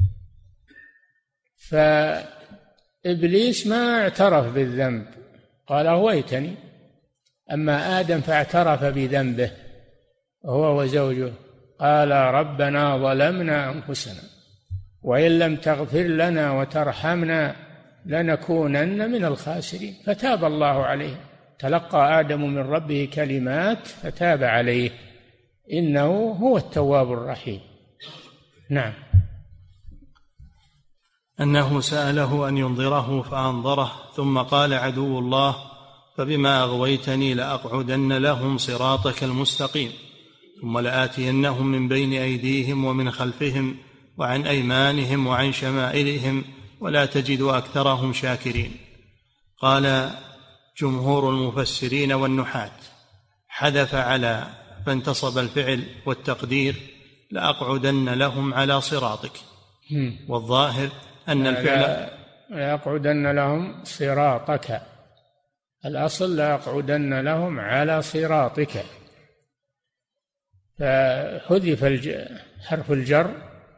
فإبليس ما اعترف بالذنب، قال أغويتني. أما آدم فاعترف بذنبه هو وزوجه، قال ربنا ظلمنا أنفسنا وإن لم تغفر لنا وترحمنا لنكونن من الخاسرين. فتاب الله عليه، تلقى آدم من ربه كلمات فتاب عليه، إنه هو التواب الرحيم. نعم. أنه سأله أن ينظره فأنظره، ثم قال عدو الله فبما أغويتني لأقعدن لهم صراطك المستقيم ثم لآتينهم من بين أيديهم ومن خلفهم وعن أيمانهم وعن شمائلهم ولا تجد أكثرهم شاكرين. قال جمهور المفسرين والنحاة حذف على فانتصب الفعل والتقدير لأقعدن لهم على صراطك، والظاهر أن الفعل لأقعدن لهم صراطك، الأصل لأقعدن لهم على صراطك، فحذف حرف الجر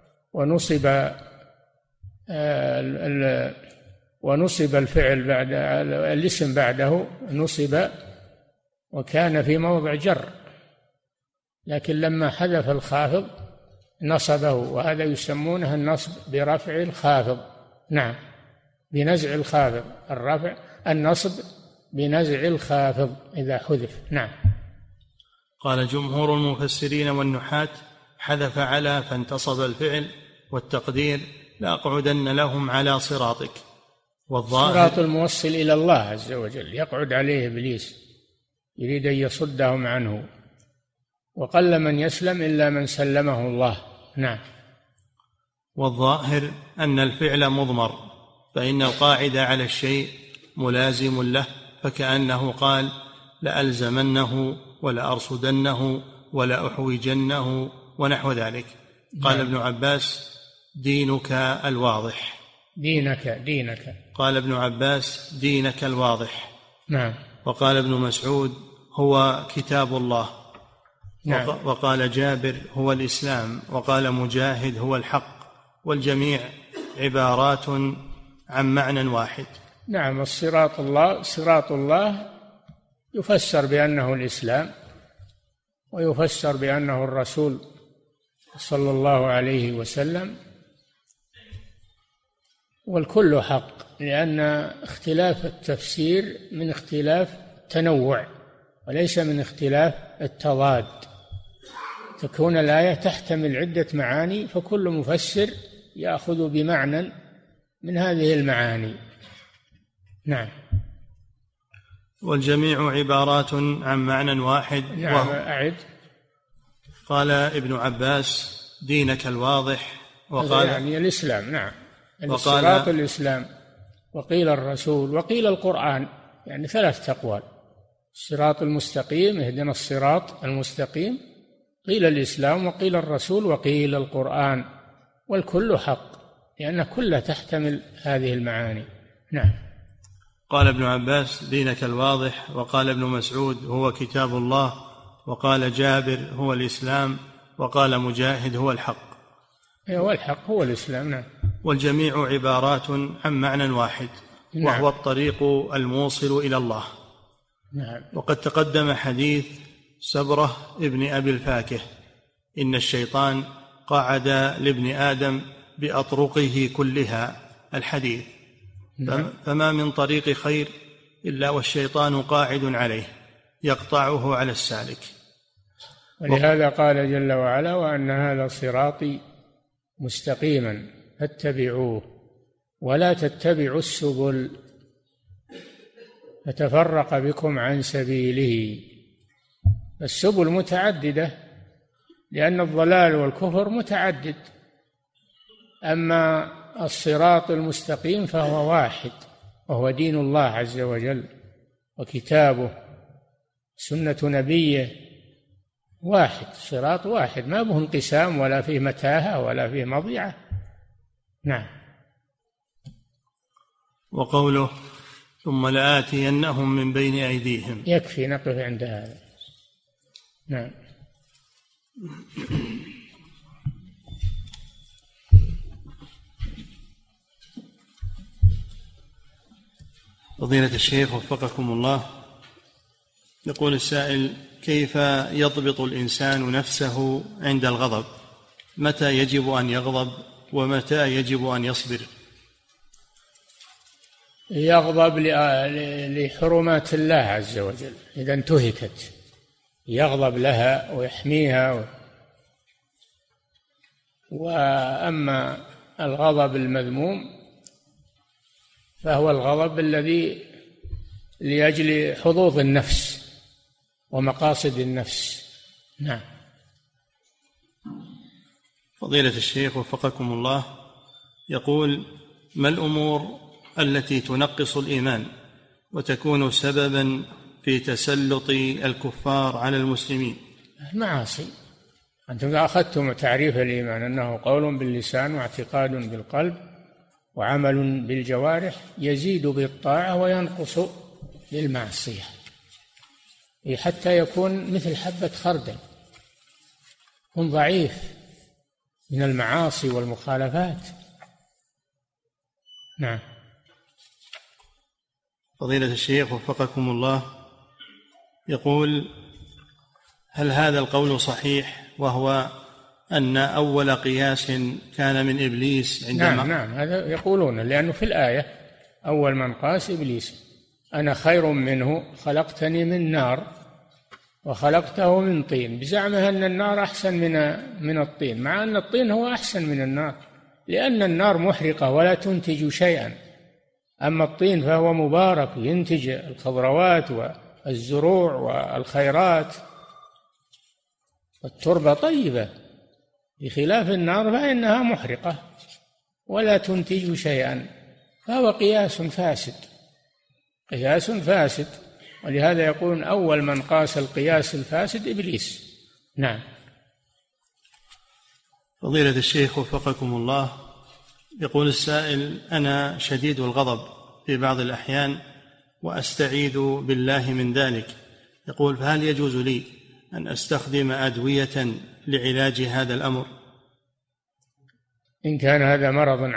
ونصب الفعل بعد الاسم بعده نصب وكان في موضع جر، لكن لما حذف الخافض نصبه، وهذا يسمونه النصب برفع الخافض. نعم، بنزع الخافض، الرفع النصب بنزع الخافض إذا حذف. نعم. قال جمهور المفسرين والنحاة حذف على فانتصب الفعل والتقدير لأقعدن لهم على صراطك، والظاهر صراط الموصل إلى الله عز وجل، يقعد عليه إبليس يريد أن يصدهم عنه، وقل من يسلم إلا من سلمه الله. نعم. والظاهر أن الفعل مضمر، فإن القاعد على الشيء ملازم له، فكأنه قال لألزمنه ولأرصدنه ولأحوجنه ونحو ذلك. قال ابن عباس دينك الواضح، دينك قال ابن عباس دينك الواضح. نعم. وقال ابن مسعود هو كتاب الله. نعم. وقال جابر هو الإسلام. وقال مجاهد هو الحق، والجميع عبارات عن معنى واحد. نعم. صراط الله يفسر بأنه الإسلام، ويفسر بأنه الرسول صلى الله عليه وسلم، والكل حق، لأن اختلاف التفسير من اختلاف التنوع وليس من اختلاف التضاد. تكون الآية تحتمل عدة معاني، فكل مفسر يأخذ بمعنى من هذه المعاني. نعم. والجميع عبارات عن معنى واحد. نعم. أعد. قال ابن عباس دينك الواضح، وقال يعني الإسلام. نعم. الصراط الإسلام، وقيل الرسول، وقيل القرآن، يعني 3 أقوال: الصراط المستقيم، اهدنا الصراط المستقيم، قيل الإسلام، وقيل الرسول، وقيل القرآن، والكل حق، لأن كلها تحتمل هذه المعاني. نعم. قال ابن عباس دينك الواضح، وقال ابن مسعود هو كتاب الله، وقال جابر هو الإسلام، وقال مجاهد هو الحق. هو الحق هو الإسلام. نعم. والجميع عبارات عن معنى واحد. نعم. وهو الطريق الموصل إلى الله. نعم. وقد تقدم حديث سبرة ابن أبي الفاكه إن الشيطان قعد لابن آدم بأطرقه كلها، الحديث. نعم. فما من طريق خير إلا والشيطان قاعد عليه يقطعه على السالك. ولهذا قال جل وعلا: وأن هذا صراطي مستقيما فاتبعوه ولا تتبعوا السبل فتفرق بكم عن سبيله. السبل متعددة لأن الضلال والكفر متعدد، أما الصراط المستقيم فهو واحد، وهو دين الله عز وجل وكتابه سنة نبيه، واحد، صراط واحد ما به انقسام ولا فيه متاهة ولا فيه مضيعة. نعم. وقوله: ثم لآتينهم من بين أيديهم. يكفي نقف عند هذا. نعم. فضيلة الشيخ وفقكم الله، يقول السائل: كيف يضبط الإنسان نفسه عند الغضب؟ متى يجب أن يغضب ومتى يجب أن يصبر؟ يغضب لحرمات الله عز وجل إذا انتهكت، يغضب لها ويحميها. وأما الغضب المذموم فهو الغضب الذي لأجل حظوظ النفس ومقاصد النفس. نعم. فضيلة الشيخ وفقكم الله، يقول: ما الأمور التي تنقص الإيمان وتكون سببا في تسلط الكفار على المسلمين؟ المعاصي. أنتم أخذتم تعريف الإيمان أنه قول باللسان واعتقاد بالقلب وعمل بالجوارح، يزيد بالطاعة وينقص بالمعصية، حتى يكون مثل حبة خردل، يكون ضعيف من المعاصي والمخالفات. نعم. فضيلة الشيخ وفقكم الله، يقول: هل هذا القول صحيح، وهو أن أول قياس كان من إبليس عندما نعم هذا يقولون، لأنه في الآية: أول من قاس إبليس أنا خير منه خلقتني من نار وخلقته من طين، بزعمه أن النار أحسن من الطين، مع أن الطين هو أحسن من النار، لأن النار محرقة ولا تنتج شيئا، أما الطين فهو مبارك ينتج الخضروات والزروع والخيرات، والتربة طيبة، بخلاف النار فإنها محرقة ولا تنتج شيئا، فهو قياس فاسد. ولهذا يقول أول من قاس القياس الفاسد إبليس. نعم. فضيلة الشيخ وفقكم الله، يقول السائل: أنا شديد الغضب في بعض الأحيان وأستعيذ بالله من ذلك، يقول: فهل يجوز لي أن أستخدم أدوية لعلاج هذا الأمر؟ إن كان هذا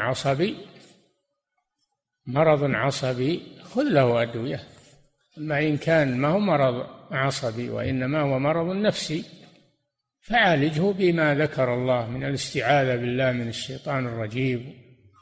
مرض عصبي خذ له أدوية، أما إن كان ما هو مرض عصبي وإنما هو مرض نفسي فعالجه بما ذكر الله من الاستعاذة بالله من الشيطان الرجيم،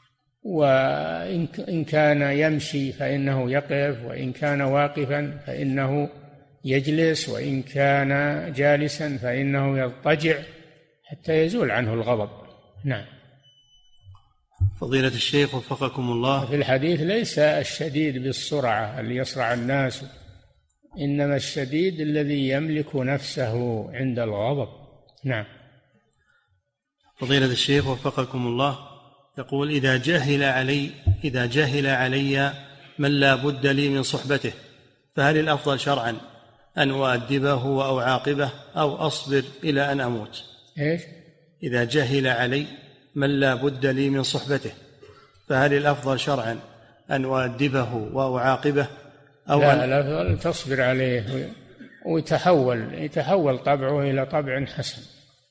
وإن كان يمشي فإنه يقف، وإن كان واقفا فإنه يجلس، وإن كان جالسا فإنه يضطجع حتى يزول عنه الغضب. نعم. فضيلة الشيخ وفقكم الله، في الحديث: ليس الشديد بالسرعة اللي يسرع الناس، إنما الشديد الذي يملك نفسه عند الغضب. نعم. فضيلة الشيخ وفقكم الله، يقول: إذا جهل علي من لا بد لي من صحبته، فهل الأفضل شرعا أن أؤدبه أو أعاقبه أو أصبر إلى أن أموت؟ إيش؟ إذا جهل علي من لا بد لي من صحبته، فهل الأفضل شرعا أن أؤدبه وأعاقبه أو لا، الأفضل تصبر عليه ويتحول طبعه إلى طبع حسن،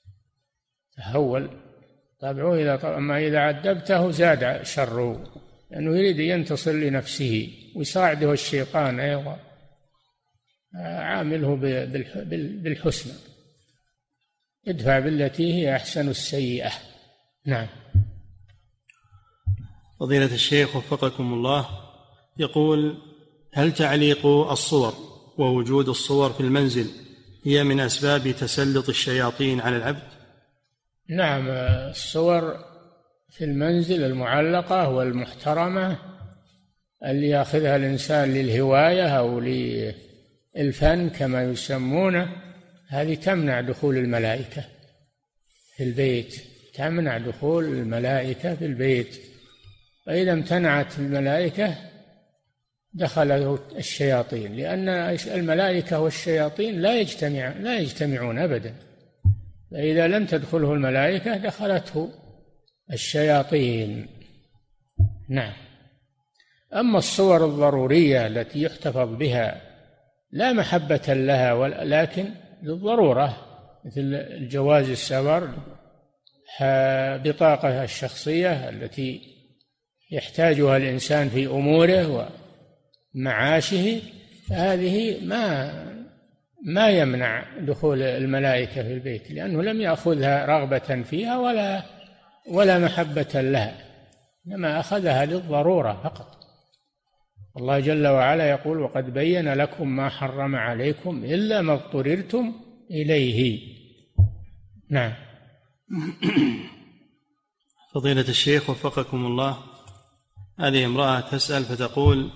أما إذا عذبته زاد شره، لأنه يريد ينتصر لنفسه ويساعده الشيطان أيضا. عامله بالحسنى، ادفع بالتي هي أحسن السيئة. نعم. فضيلة الشيخ وفقكم الله، يقول: هل تعليق الصور ووجود الصور في المنزل هي من أسباب تسلط الشياطين على العبد؟ نعم، الصور في المنزل المعلقة والمحترمة اللي يأخذها الإنسان للهواية أو للفن كما يسمونه، هذه تمنع دخول الملائكة في البيت، تمنع دخول الملائكة في البيت. فإذا امتنعت الملائكة دخل الشياطين، لأن الملائكة والشياطين لا يجتمعون أبدا، فإذا لم تدخله الملائكة دخلته الشياطين. نعم. أما الصور الضرورية التي يحتفظ بها لا محبة لها ولكن للضرورة، مثل الجواز السفر، بطاقة الشخصية التي يحتاجها الإنسان في أموره ومعاشه، هذه ما يمنع دخول الملائكة في البيت، لأنه لم يأخذها رغبة فيها ولا محبة لها، إنما أخذها للضرورة فقط. الله جل وعلا يقول: وقد بين لكم ما حرم عليكم إلا ما اضطررتم إليه. نعم. فضيلة الشيخ وفقكم الله، هذه امرأة تسأل فتقول: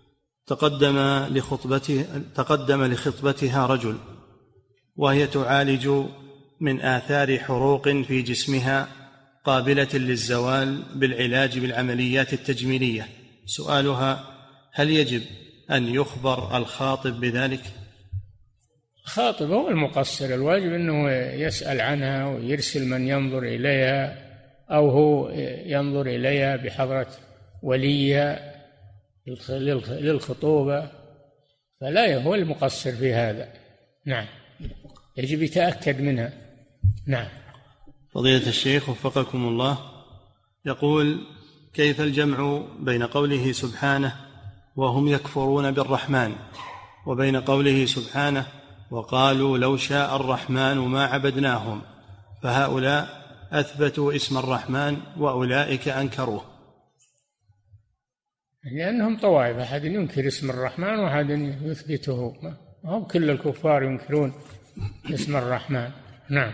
تقدم لخطبتها رجل وهي تعالج من آثار حروق في جسمها قابلة للزوال بالعلاج بالعمليات التجميلية. سؤالها: هل يجب أن يخبر الخاطب بذلك؟ الخاطب هو المقصر، الواجب أنه يسأل عنها ويرسل من ينظر إليها، أو هو ينظر إليها بحضرة وليها للخطوبة، فلا هو المقصر في هذا. نعم، يجب يتأكد منها. نعم. فضيلة الشيخ وفقكم الله، يقول: كيف الجمع بين قوله سبحانه: وهم يكفرون بالرحمن، وبين قوله سبحانه: وقالوا لو شاء الرحمن ما عبدناهم؟ فهؤلاء أثبتوا اسم الرحمن وأولئك أنكروه. لأنهم طوائف، أحد ينكر اسم الرحمن وأحد يثبته، هم كل الكفار ينكرون اسم الرحمن. نعم.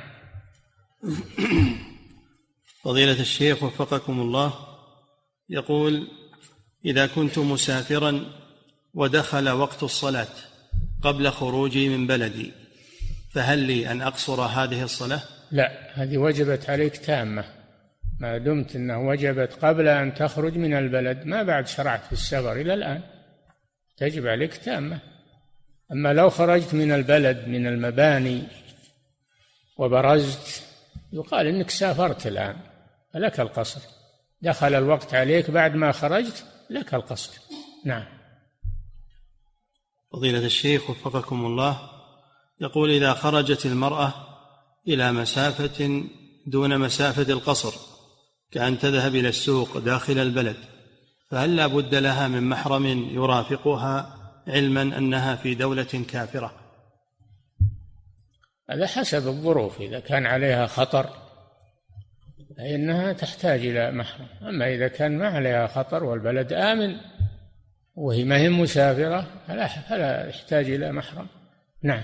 فضيلة الشيخ وفقكم الله، يقول: إذا كنت مسافرا ودخل وقت الصلاة قبل خروجي من بلدي، فهل لي أن أقصر هذه الصلاة؟ لا، هذه وجبت عليك تامة، ما دمت أنه وجبت قبل أن تخرج من البلد، ما بعد شرعت في السفر إلى الآن، تجب عليك تامة. أما لو خرجت من البلد من المباني وبرزت، يقال إنك سافرت الآن، فلك القصر. دخل الوقت عليك بعد ما خرجت، لك القصر. نعم. فضيلة الشيخ وفقكم الله، يقول: إذا خرجت المرأة إلى مسافة دون مسافة القصر، كأن تذهب إلى السوق داخل البلد، فهل لا بد لها من محرم يرافقها علما أنها في دولة كافرة؟ هذا حسب الظروف، إذا كان عليها خطر فإنها تحتاج إلى محرم، أما إذا كان ما عليها خطر والبلد آمن وهي ما هي مسافرة فلا يحتاج إلى محرم. نعم.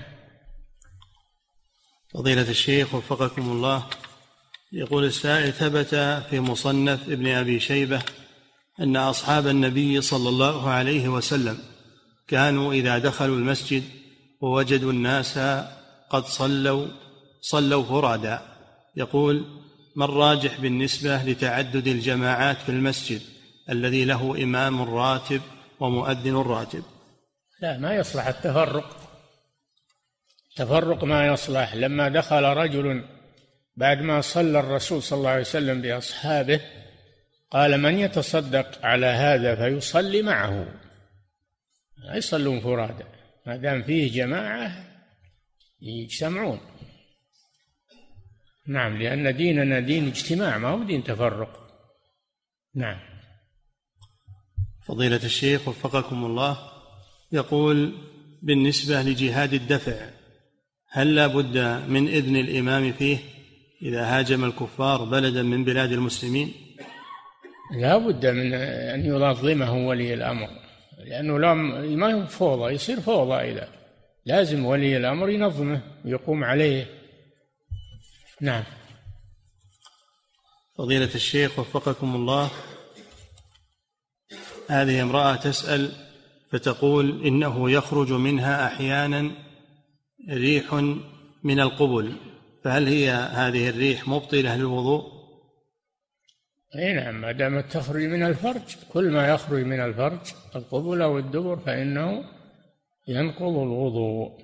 فضيلة الشيخ وفقكم الله، يقول السائل: ثبت في مصنف ابن أبي شيبة أن أصحاب النبي صلى الله عليه وسلم كانوا إذا دخلوا المسجد ووجدوا الناس قد صلوا فرادا. يقول: ما الراجح بالنسبة لتعدد الجماعات في المسجد الذي له إمام راتب ومؤذن راتب؟ لا، ما يصلح التفرق ما يصلح. لما دخل رجل بعد ما صلى الرسول صلى الله عليه وسلم بأصحابه قال: من يتصدق على هذا فيصلي معه، لا يصلون فرادا، ما دام فيه جماعة يجتمعون. نعم، لأن ديننا دين اجتماع، ما هو دين تفرق. نعم. فضيلة الشيخ وفقكم الله، يقول: بالنسبة لجهاد الدفع، هل لا بد من إذن الإمام فيه إذا هاجم الكفار بلدا من بلاد المسلمين؟ لا بد من أن ينظمه ولي الأمر، لأنه ما هو فوضى، يصير فوضى إذا لازم ولي الأمر ينظمه ويقوم عليه. نعم. فضيلة الشيخ وفقكم الله، هذه امرأة تسأل فتقول إنه يخرج منها أحيانا ريح من القبل، فهل هي هذه الريح مبطلة للوضوء؟ أي نعم، ما دامت تخرج من الفرج، كل ما يخرج من الفرج القبل أو الدبر فإنه ينقض الوضوء.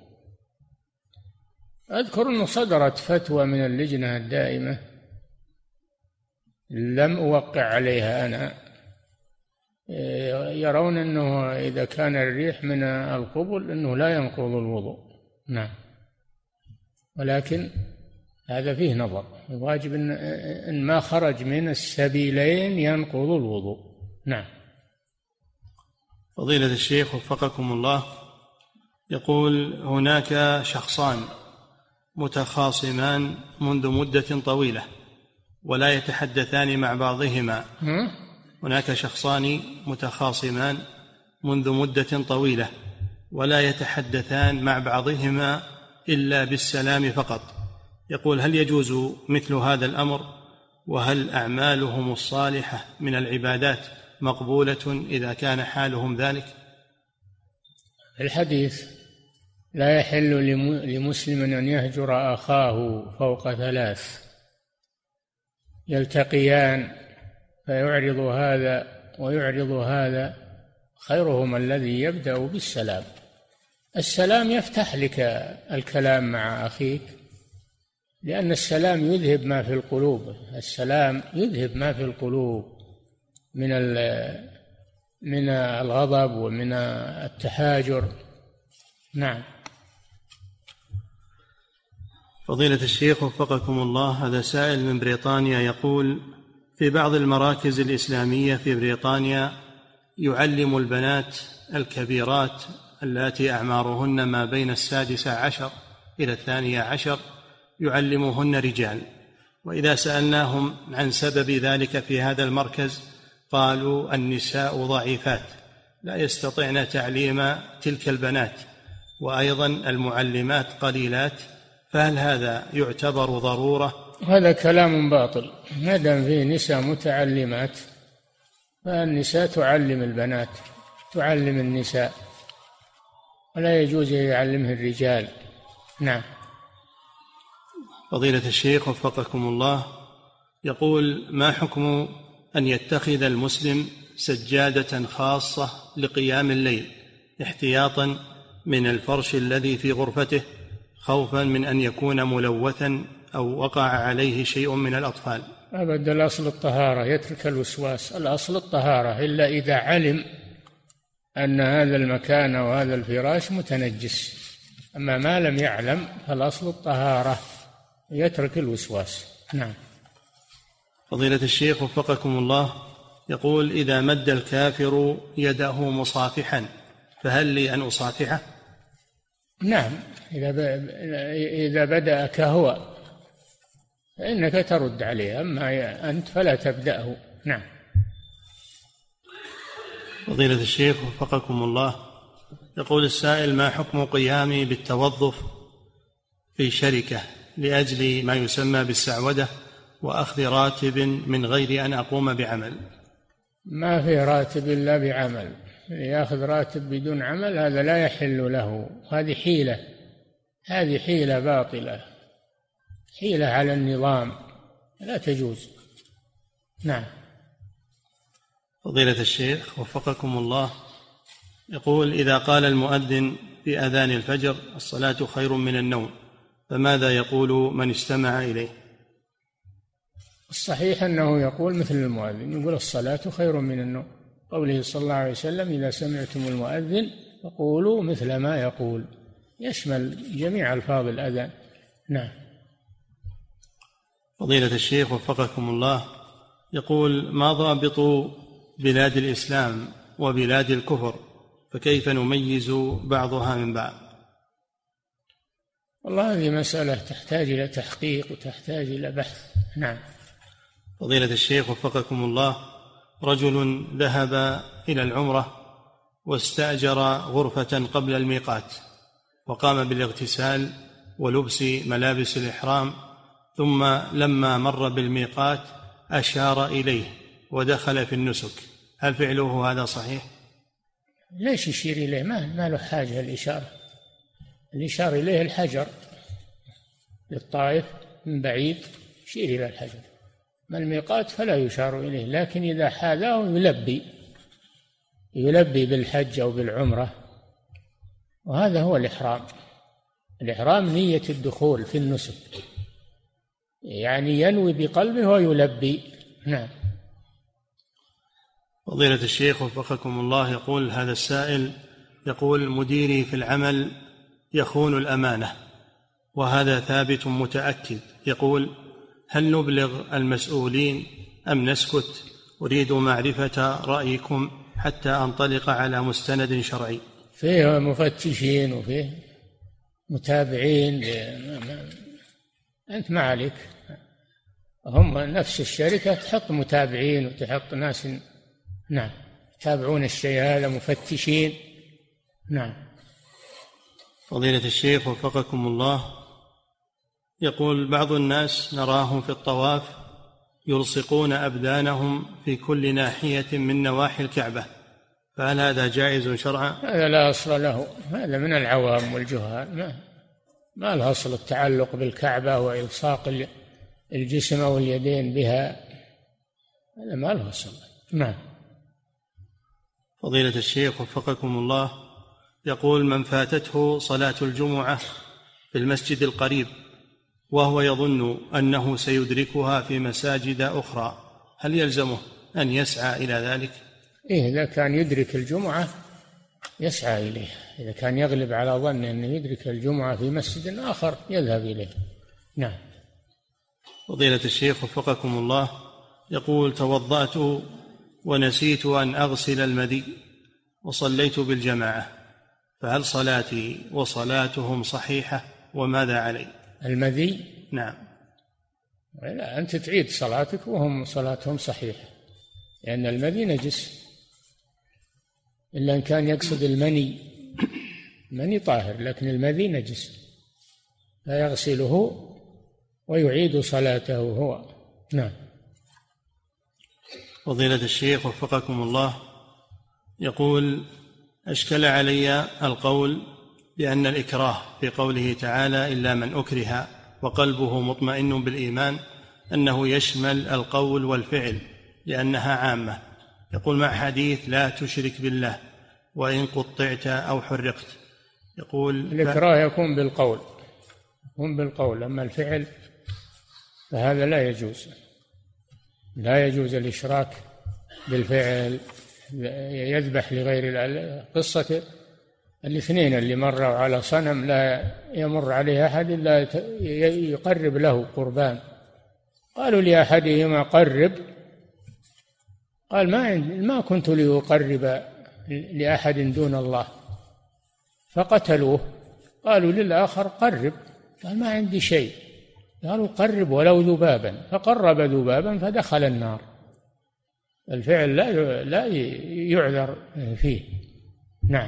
أذكر أنه صدرت فتوى من اللجنة الدائمة لم أوقع عليها أنا، يرون أنه إذا كان الريح من القبل أنه لا ينقض الوضوء. نعم، ولكن هذا فيه نظر، الواجب إن ما خرج من السبيلين ينقض الوضوء. نعم. فضيلة الشيخ وفقكم الله، يقول هناك شخصان متخاصمان منذ مدة طويلة ولا يتحدثان مع بعضهما. هناك شخصان متخاصمان منذ مدة طويلة ولا يتحدثان مع بعضهما إلا بالسلام فقط. يقول هل يجوز مثل هذا الأمر؟ وهل أعمالهم الصالحة من العبادات مقبولة إذا كان حالهم ذلك؟ الحديث لا يحل لمسلم أن يهجر أخاه فوق 3، يلتقيان فيعرض هذا ويعرض هذا، خيرهما الذي يبدأ بالسلام. السلام يفتح لك الكلام مع أخيك، لأن السلام يذهب ما في القلوب، السلام يذهب ما في القلوب من الغضب ومن التهاجر. نعم. فضيلة الشيخ وفقكم الله، هذا سائل من بريطانيا يقول في بعض المراكز الإسلامية في بريطانيا يعلم البنات الكبيرات اللاتي أعمارهن ما بين 16 إلى 12 يعلمهن رجال، وإذا سألناهم عن سبب ذلك في هذا المركز قالوا النساء ضعيفات لا يستطعن تعليم تلك البنات، وأيضا المعلمات قليلات، فهل هذا يعتبر ضرورة؟ هذا كلام باطل. ما دام فيه نساء متعلمات فالنساء تعلم البنات، تعلم النساء، ولا يجوز يعلمه الرجال. نعم. فضيلة الشيخ وفقكم الله، يقول ما حكم أن يتخذ المسلم سجادة خاصة لقيام الليل احتياطا من الفرش الذي في غرفته، خوفا من أن يكون ملوثا أو وقع عليه شيء من الأطفال؟ أبدا، الأصل الطهارة، يترك الوسواس. الأصل الطهارة إلا إذا علم أن هذا المكان وهذا الفراش متنجس، أما ما لم يعلم فالأصل الطهارة، يترك الوسواس. نعم. فضيلة الشيخ وفقكم الله، يقول إذا مد الكافر يده مصافحا فهل لي أن أصافحه؟ نعم، إذا بدأك هو فإنك ترد عليه، أما أنت فلا تبدأه. نعم. فضيلة الشيخ وفقكم الله، يقول السائل ما حكم قيامي بالتوظف في شركة لأجل ما يسمى بالسعودة وأخذ راتب من غير أن أقوم بعمل؟ ما في راتب إلا بعمل، يأخذ راتب بدون عمل هذا لا يحل له، هذه حيلة باطلة، حيلة على النظام، لا تجوز. نعم. فضيلة الشيخ وفقكم الله، يقول إذا قال المؤذن في أذان الفجر الصلاة خير من النوم فماذا يقول من استمع إليه؟ الصحيح أنه يقول مثل المؤذن، يقول الصلاة خير من النوم، قوله صلى الله عليه وسلم إذا سمعتم المؤذن فقولوا مثل ما يقول، يشمل جميع ألفاظ الأذان. نعم. فضيلة الشيخ وفقكم الله، يقول ما ضابط بلاد الإسلام وبلاد الكفر، فكيف نميز بعضها من بعض؟ والله هذه مسألة تحتاج إلى تحقيق وتحتاج إلى بحث. نعم. فضيلة الشيخ وفقكم الله، رجل ذهب إلى العمرة واستأجر غرفة قبل الميقات، وقام بالاغتسال ولبس ملابس الإحرام، ثم لما مر بالميقات أشار إليه ودخل في النسك، هل فعله هذا صحيح؟ ليش يشير إليه؟ ما له حاجة الإشارة. الإشارة إليه الحجر للطائف من بعيد، يشير إلى الحجر. ما الميقات فلا يشار إليه، لكن إذا حاذاه يلبي بالحج أو بالعمرة، وهذا هو الإحرام. الإحرام نية الدخول في النسك، يعني ينوي بقلبه ويلبي. نعم. فضيلة الشيخ وفقكم الله، يقول هذا السائل، يقول مديري في العمل يخون الأمانة وهذا ثابت متأكد، يقول هل نبلغ المسؤولين أم نسكت؟ أريد معرفة رأيكم حتى أنطلق على مستند شرعي. فيه مفتشين وفيه متابعين، أنت ما عليك. هم نفس الشركة تحط متابعين وتحط ناس نعم يتابعون الشيء هذا، مفتشين. نعم. فضيلة الشيخ وفقكم الله، يقول بعض الناس نراهم في الطواف يلصقون أبدانهم في كل ناحية من نواحي الكعبة، فهل هذا جائز شرعا؟ هذا لا أصل له، هذا من العوام والجهال، ما له أصل التعلق بالكعبة وإلصاق الجسم أو اليدين بها، هذا ما له أصل. نعم. فضيلة الشيخ وفقكم الله، يقول من فاتته صلاة الجمعة في المسجد القريب وهو يظن أنه سيدركها في مساجد أخرى، هل يلزمه أن يسعى إلى ذلك؟ إذا كان يدرك الجمعة يسعى إليه، إذا كان يغلب على ظن أنه يدرك الجمعة في مسجد آخر يذهب إليه. نعم. فضيلة الشيخ وفقكم الله، يقول توضأت ونسيت أن أغسل المدي وصليت بالجماعة، فهل صلاتي وصلاتهم صحيحة وماذا علي؟ المذي؟ نعم. لا، أنت تعيد صلاتك وهم صلاتهم صحيحة، لأن المذي نجس، إلا أن كان يقصد المني طاهر، لكن المذي نجس، لا يغسله ويعيد صلاته هو. نعم. فضيلة الشيخ وفقكم الله، يقول أشكل علي القول بأن الإكراه في قوله تعالى إلا من أكره وقلبه مطمئن بالإيمان أنه يشمل القول والفعل لأنها عامة، يقول مع حديث لا تشرك بالله وإن قطعت أو حرقت. يقول الإكراه يكون بالقول، أما الفعل فهذا لا يجوز، لا يجوز الإشراك بالفعل. يذبح لغير قصة الاثنين اللي مروا على صنم لا يمر عليه أحد إلا يقرب له قربان، قالوا لأحدهما قرب، قال ما كنت لأقرب لأحد دون الله، فقتلوه. قالوا للآخر قرب، قال ما عندي شيء، قالوا قرب ولو ذبابا، فقرب ذبابا فدخل النار. الفعل لا يعذر فيه. نعم.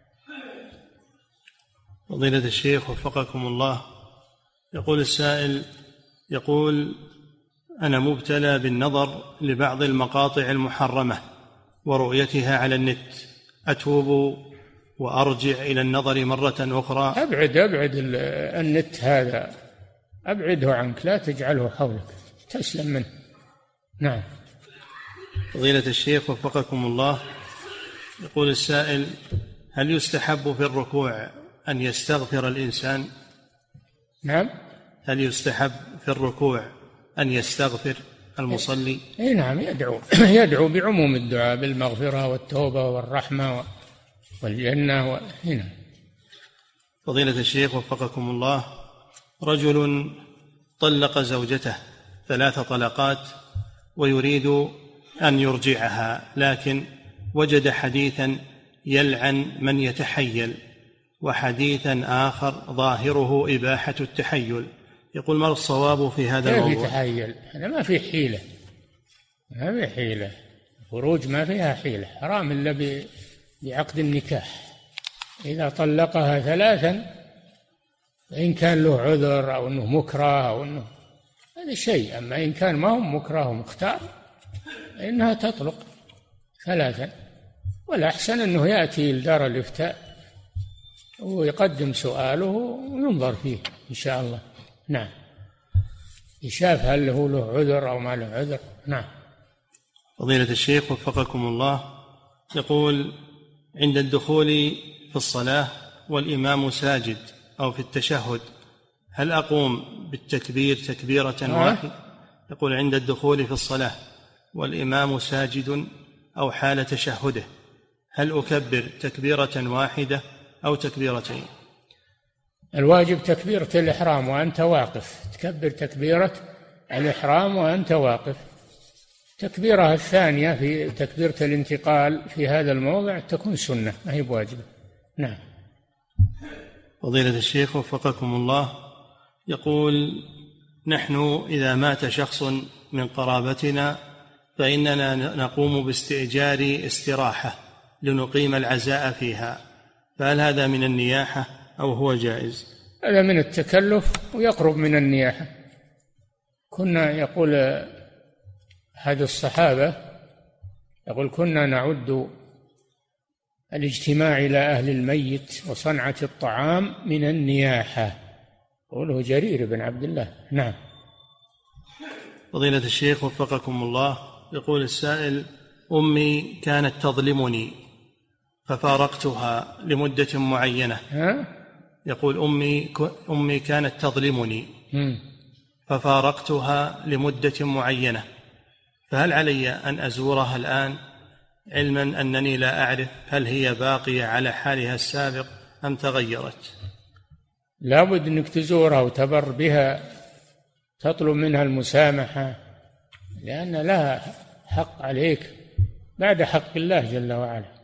فضيلة الشيخ وفقكم الله، يقول السائل، يقول أنا مبتلى بالنظر لبعض المقاطع المحرمة ورؤيتها على النت، أتوب وأرجع إلى النظر مرة أخرى؟ أبعد النت هذا، أبعده عنك، لا تجعله حولك، تسلم منه. نعم. فضيلة الشيخ وفقكم الله، يقول السائل هل يستحب في الركوع أن يستغفر الإنسان؟ نعم. هل يستحب في الركوع أن يستغفر المصلي؟ نعم، يدعو بعموم الدعاء بالمغفرة والتوبة والرحمة والجنة هنا. فضيلة الشيخ وفقكم الله، رجل طلق زوجته 3 طلقات ويريد أن يرجعها، لكن وجد حديثا يلعن من يتحيل وحديثا آخر ظاهره إباحة التحيل، يقول ما الصواب في هذا الموضوع؟ كيف يتحيل؟ هذا ما في حيلة، خروج ما فيها حيلة، حرام إلا بعقد النكاح. إذا طلقها 3 إن كان له عذر أو أنه مكره أو أنه هذا شيء. أما إن كان ما هو مكره ومختار إنها تطلق 3. والأحسن أنه يأتي لدار الإفتاء ويقدم سؤاله وينظر فيه إن شاء الله. نعم، يشاف هل هو له عذر أو ما له عذر. نعم. فضيلة الشيخ وفقكم الله، يقول: عند الدخول في الصلاة والإمام ساجد أو في التشهد، هل أقوم بالتكبير تكبيرة واحدة؟ يقول: عند الدخول في الصلاة والإمام ساجد أو حال تشهده، هل أكبر تكبيرة واحدة أو تكبيرتين؟ الواجب تكبيرة الإحرام وأنت واقف، تكبر تكبيرة الإحرام وأنت واقف. التكبيرة الثانية في تكبيرة الانتقال في هذا الموضع تكون سنة، ما هي بواجبة. نعم. فضيلة الشيخ وفقكم الله، يقول: نحن إذا مات شخص من قرابتنا فإننا نقوم باستئجار استراحة لنقيم العزاء فيها، فهل هذا من النياحة أو هو جائز؟ هذا من التكلف ويقرب من النياحة. كنا يقول أحد الصحابة يقول: كنا نعد الاجتماع إلى أهل الميت وصنعة الطعام من النياحة. قوله جرير بن عبد الله. نعم. فضيلة الشيخ وفقكم الله، يقول السائل: أمي كانت تظلمني ففارقتها لمدة معينة. يقول: أمي كانت تظلمني ففارقتها لمدة معينة، فهل علي أن أزورها الآن، علما أنني لا أعرف هل هي باقية على حالها السابق أم تغيرت؟ لا بد أنك تزورها وتبر بها، تطلب منها المسامحة، لأن لها حق عليك بعد حق الله جل وعلا.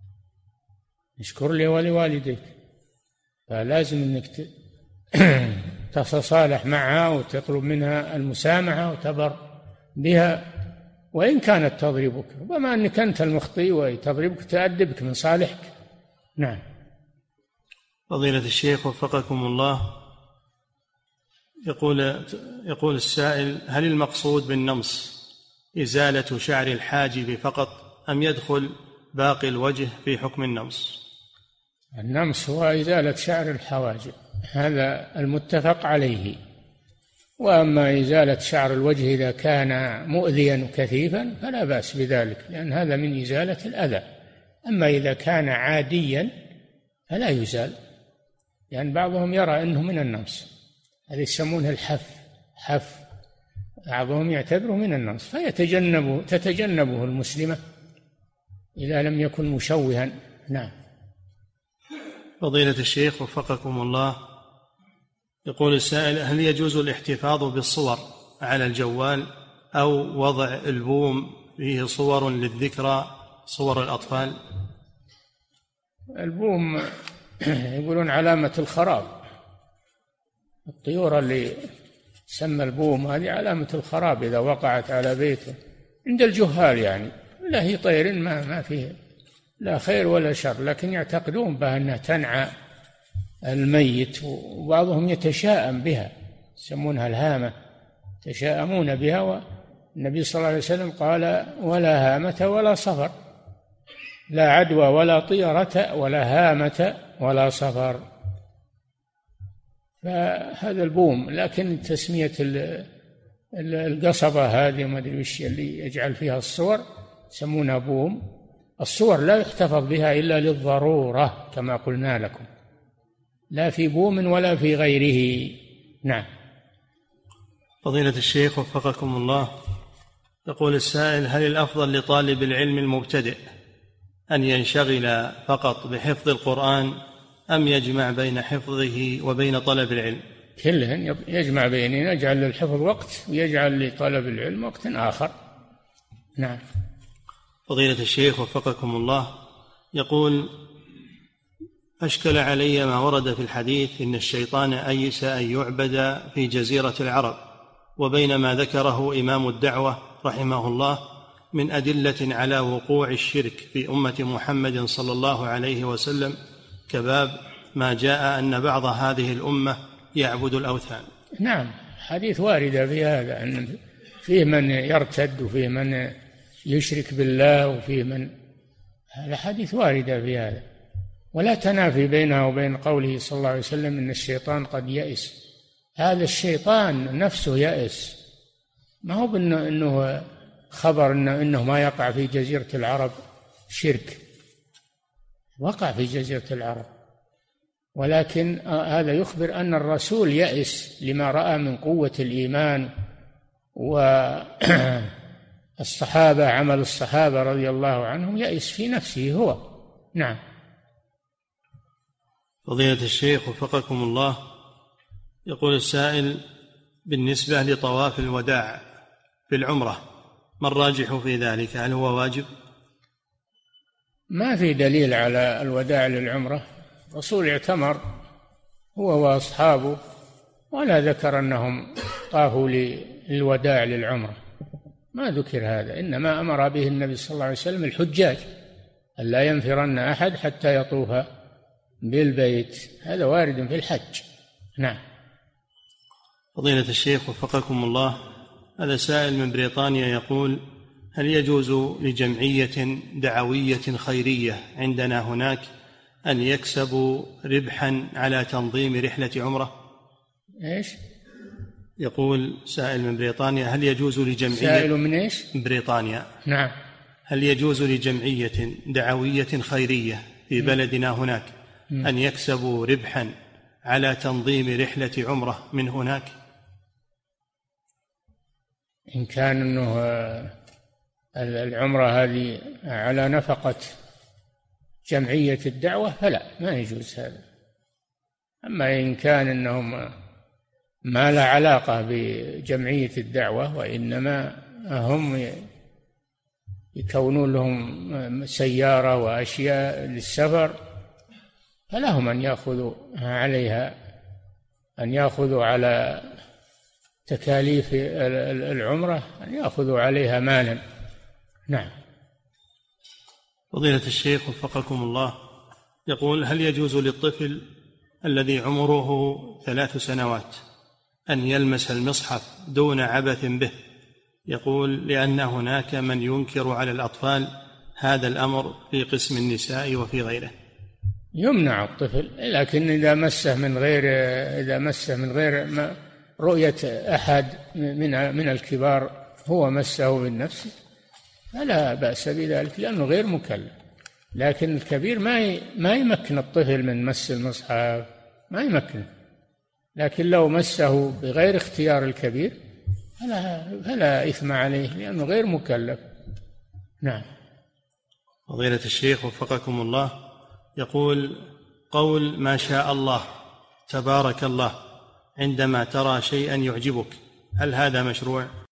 اشكر لي ولوالديك، فلازم أنك تتصالح معها وتطلب منها المسامحة وتبر بها، وإن كانت تضربك، وبما أنك أنت المخطئ وتضربك تأدبك من صالحك. نعم. فضيلة الشيخ وفقكم الله، يقول السائل: هل المقصود بالنمص إزالة شعر الحاجب فقط أم يدخل باقي الوجه في حكم النمص؟ النمص هو إزالة شعر الحواجب، هذا المتفق عليه. وأما إزالة شعر الوجه إذا كان مؤذيا كثيفا فلا بأس بذلك، لأن هذا من إزالة الأذى. أما إذا كان عاديا فلا يزال، لأن بعضهم يرى أنه من النمص، هذا يسمونه حف، بعضهم يعتبره من النمص، تتجنبه المسلمة إذا لم يكن مشوها. نعم. فضيلة الشيخ وفقكم الله، يقول السائل: هل يجوز الاحتفاظ بالصور على الجوال أو وضع ألبوم فيه صور للذكرى، صور الأطفال؟ البوم يقولون علامة الخراب، الطيور اللي تسمى البوم هذه علامة الخراب إذا وقعت على بيته عند الجهال، يعني لا هي طير ما فيه لا خير ولا شر، لكن يعتقدون بها أنها تنعى الميت، وبعضهم يتشاءم بها يسمونها الهامة، يتشاءمون بها. والنبي صلى الله عليه وسلم قال: ولا هامة ولا صفر، لا عدوى ولا طيرة ولا هامة ولا صفر. فهذا البوم، لكن تسمية القصبة هذه ما أدري وش اللي يجعل فيها الصور يسمونها بوم. الصور لا يحتفظ بها إلا للضرورة كما قلنا لكم، لا في بوم ولا في غيره. نعم. فضيلة الشيخ وفقكم الله، يقول السائل: هل الأفضل لطالب العلم المبتدئ أن ينشغل فقط بحفظ القرآن أم يجمع بين حفظه وبين طلب العلم؟ كلهن يجمع بينهن، يجعل للحفظ وقت ويجعل لطلب العلم وقت آخر. نعم. فضيلة الشيخ وفقكم الله، يقول: أشكل علي ما ورد في الحديث إن الشيطان أيس أن يعبد في جزيرة العرب، وبينما ذكره إمام الدعوة رحمه الله من أدلة على وقوع الشرك في أمة محمد صلى الله عليه وسلم كباب ما جاء أن بعض هذه الأمة يعبد الأوثان. نعم، حديث واردة في هذا، أن فيه من يرتد وفيه من يشرك بالله وفيه من، هذا حديث واردة في هذا، ولا تنافي بينها وبين قوله صلى الله عليه وسلم إن الشيطان قد يئس. هذا الشيطان نفسه يئس، ما هو إنه خبر إنه ما يقع في جزيرة العرب شرك، وقع في جزيرة العرب، ولكن هذا يخبر أن الرسول يئس لما رأى من قوة الإيمان والصحابة، عمل الصحابة رضي الله عنهم، يئس في نفسه هو. نعم. فضيلة الشيخ وفقكم الله، يقول السائل: بالنسبة لطواف الوداع في العمرة ما الراجح في ذلك؟ هل هو واجب؟ ما في دليل على الوداع للعمرة. الرسول اعتمر هو وأصحابه ولا ذكر أنهم طافوا للوداع للعمرة، ما ذكر هذا، إنما أمر به النبي صلى الله عليه وسلم الحجاج ألا ينفرن أحد حتى يطوف بالبيت، هذا وارد في الحج. نعم. فضيلة الشيخ وفقكم الله، هذا سائل من بريطانيا يقول: هل يجوز لجمعية دعوية خيرية عندنا هناك أن يكسبوا ربحا على تنظيم رحلة عمرة؟ إيش؟ يقول سائل من بريطانيا: هل يجوز لجمعية، سائل من إيش؟ بريطانيا، نعم، هل يجوز لجمعية دعوية خيرية في بلدنا هناك أن يكسبوا ربحا على تنظيم رحلة عمرة من هناك؟ إن كان أنه العمرة هذه على نفقة جمعية الدعوة فلا، ما يجوز هذا. أما إن كان أنهم ما لا علاقة بجمعية الدعوة وإنما هم يكونون لهم سيارة وأشياء للسفر، فلهم أن يأخذوا عليها، أن يأخذوا على تكاليف العمرة، أن يأخذوا عليها مالا. نعم. فضيلة الشيخ وفقكم الله، يقول: هل يجوز للطفل الذي عمره 3 سنوات أن يلمس المصحف دون عبث به؟ يقول: لأن هناك من ينكر على الأطفال هذا الأمر في قسم النساء وفي غيره. يمنع الطفل، لكن إذا مسه من غير رؤية أحد من الكبار، هو مسه بالنفس فلا بأس بذلك لأنه غير مكلف. لكن الكبير ما يمكن الطفل من مس المصحف، ما يمكن، لكن لو مسه بغير اختيار الكبير فلا إثم عليه لأنه غير مكلف. نعم. فضيلة الشيخ وفقكم الله، يقول: قول ما شاء الله تبارك الله عندما ترى شيئا يعجبك، هل هذا مشروع؟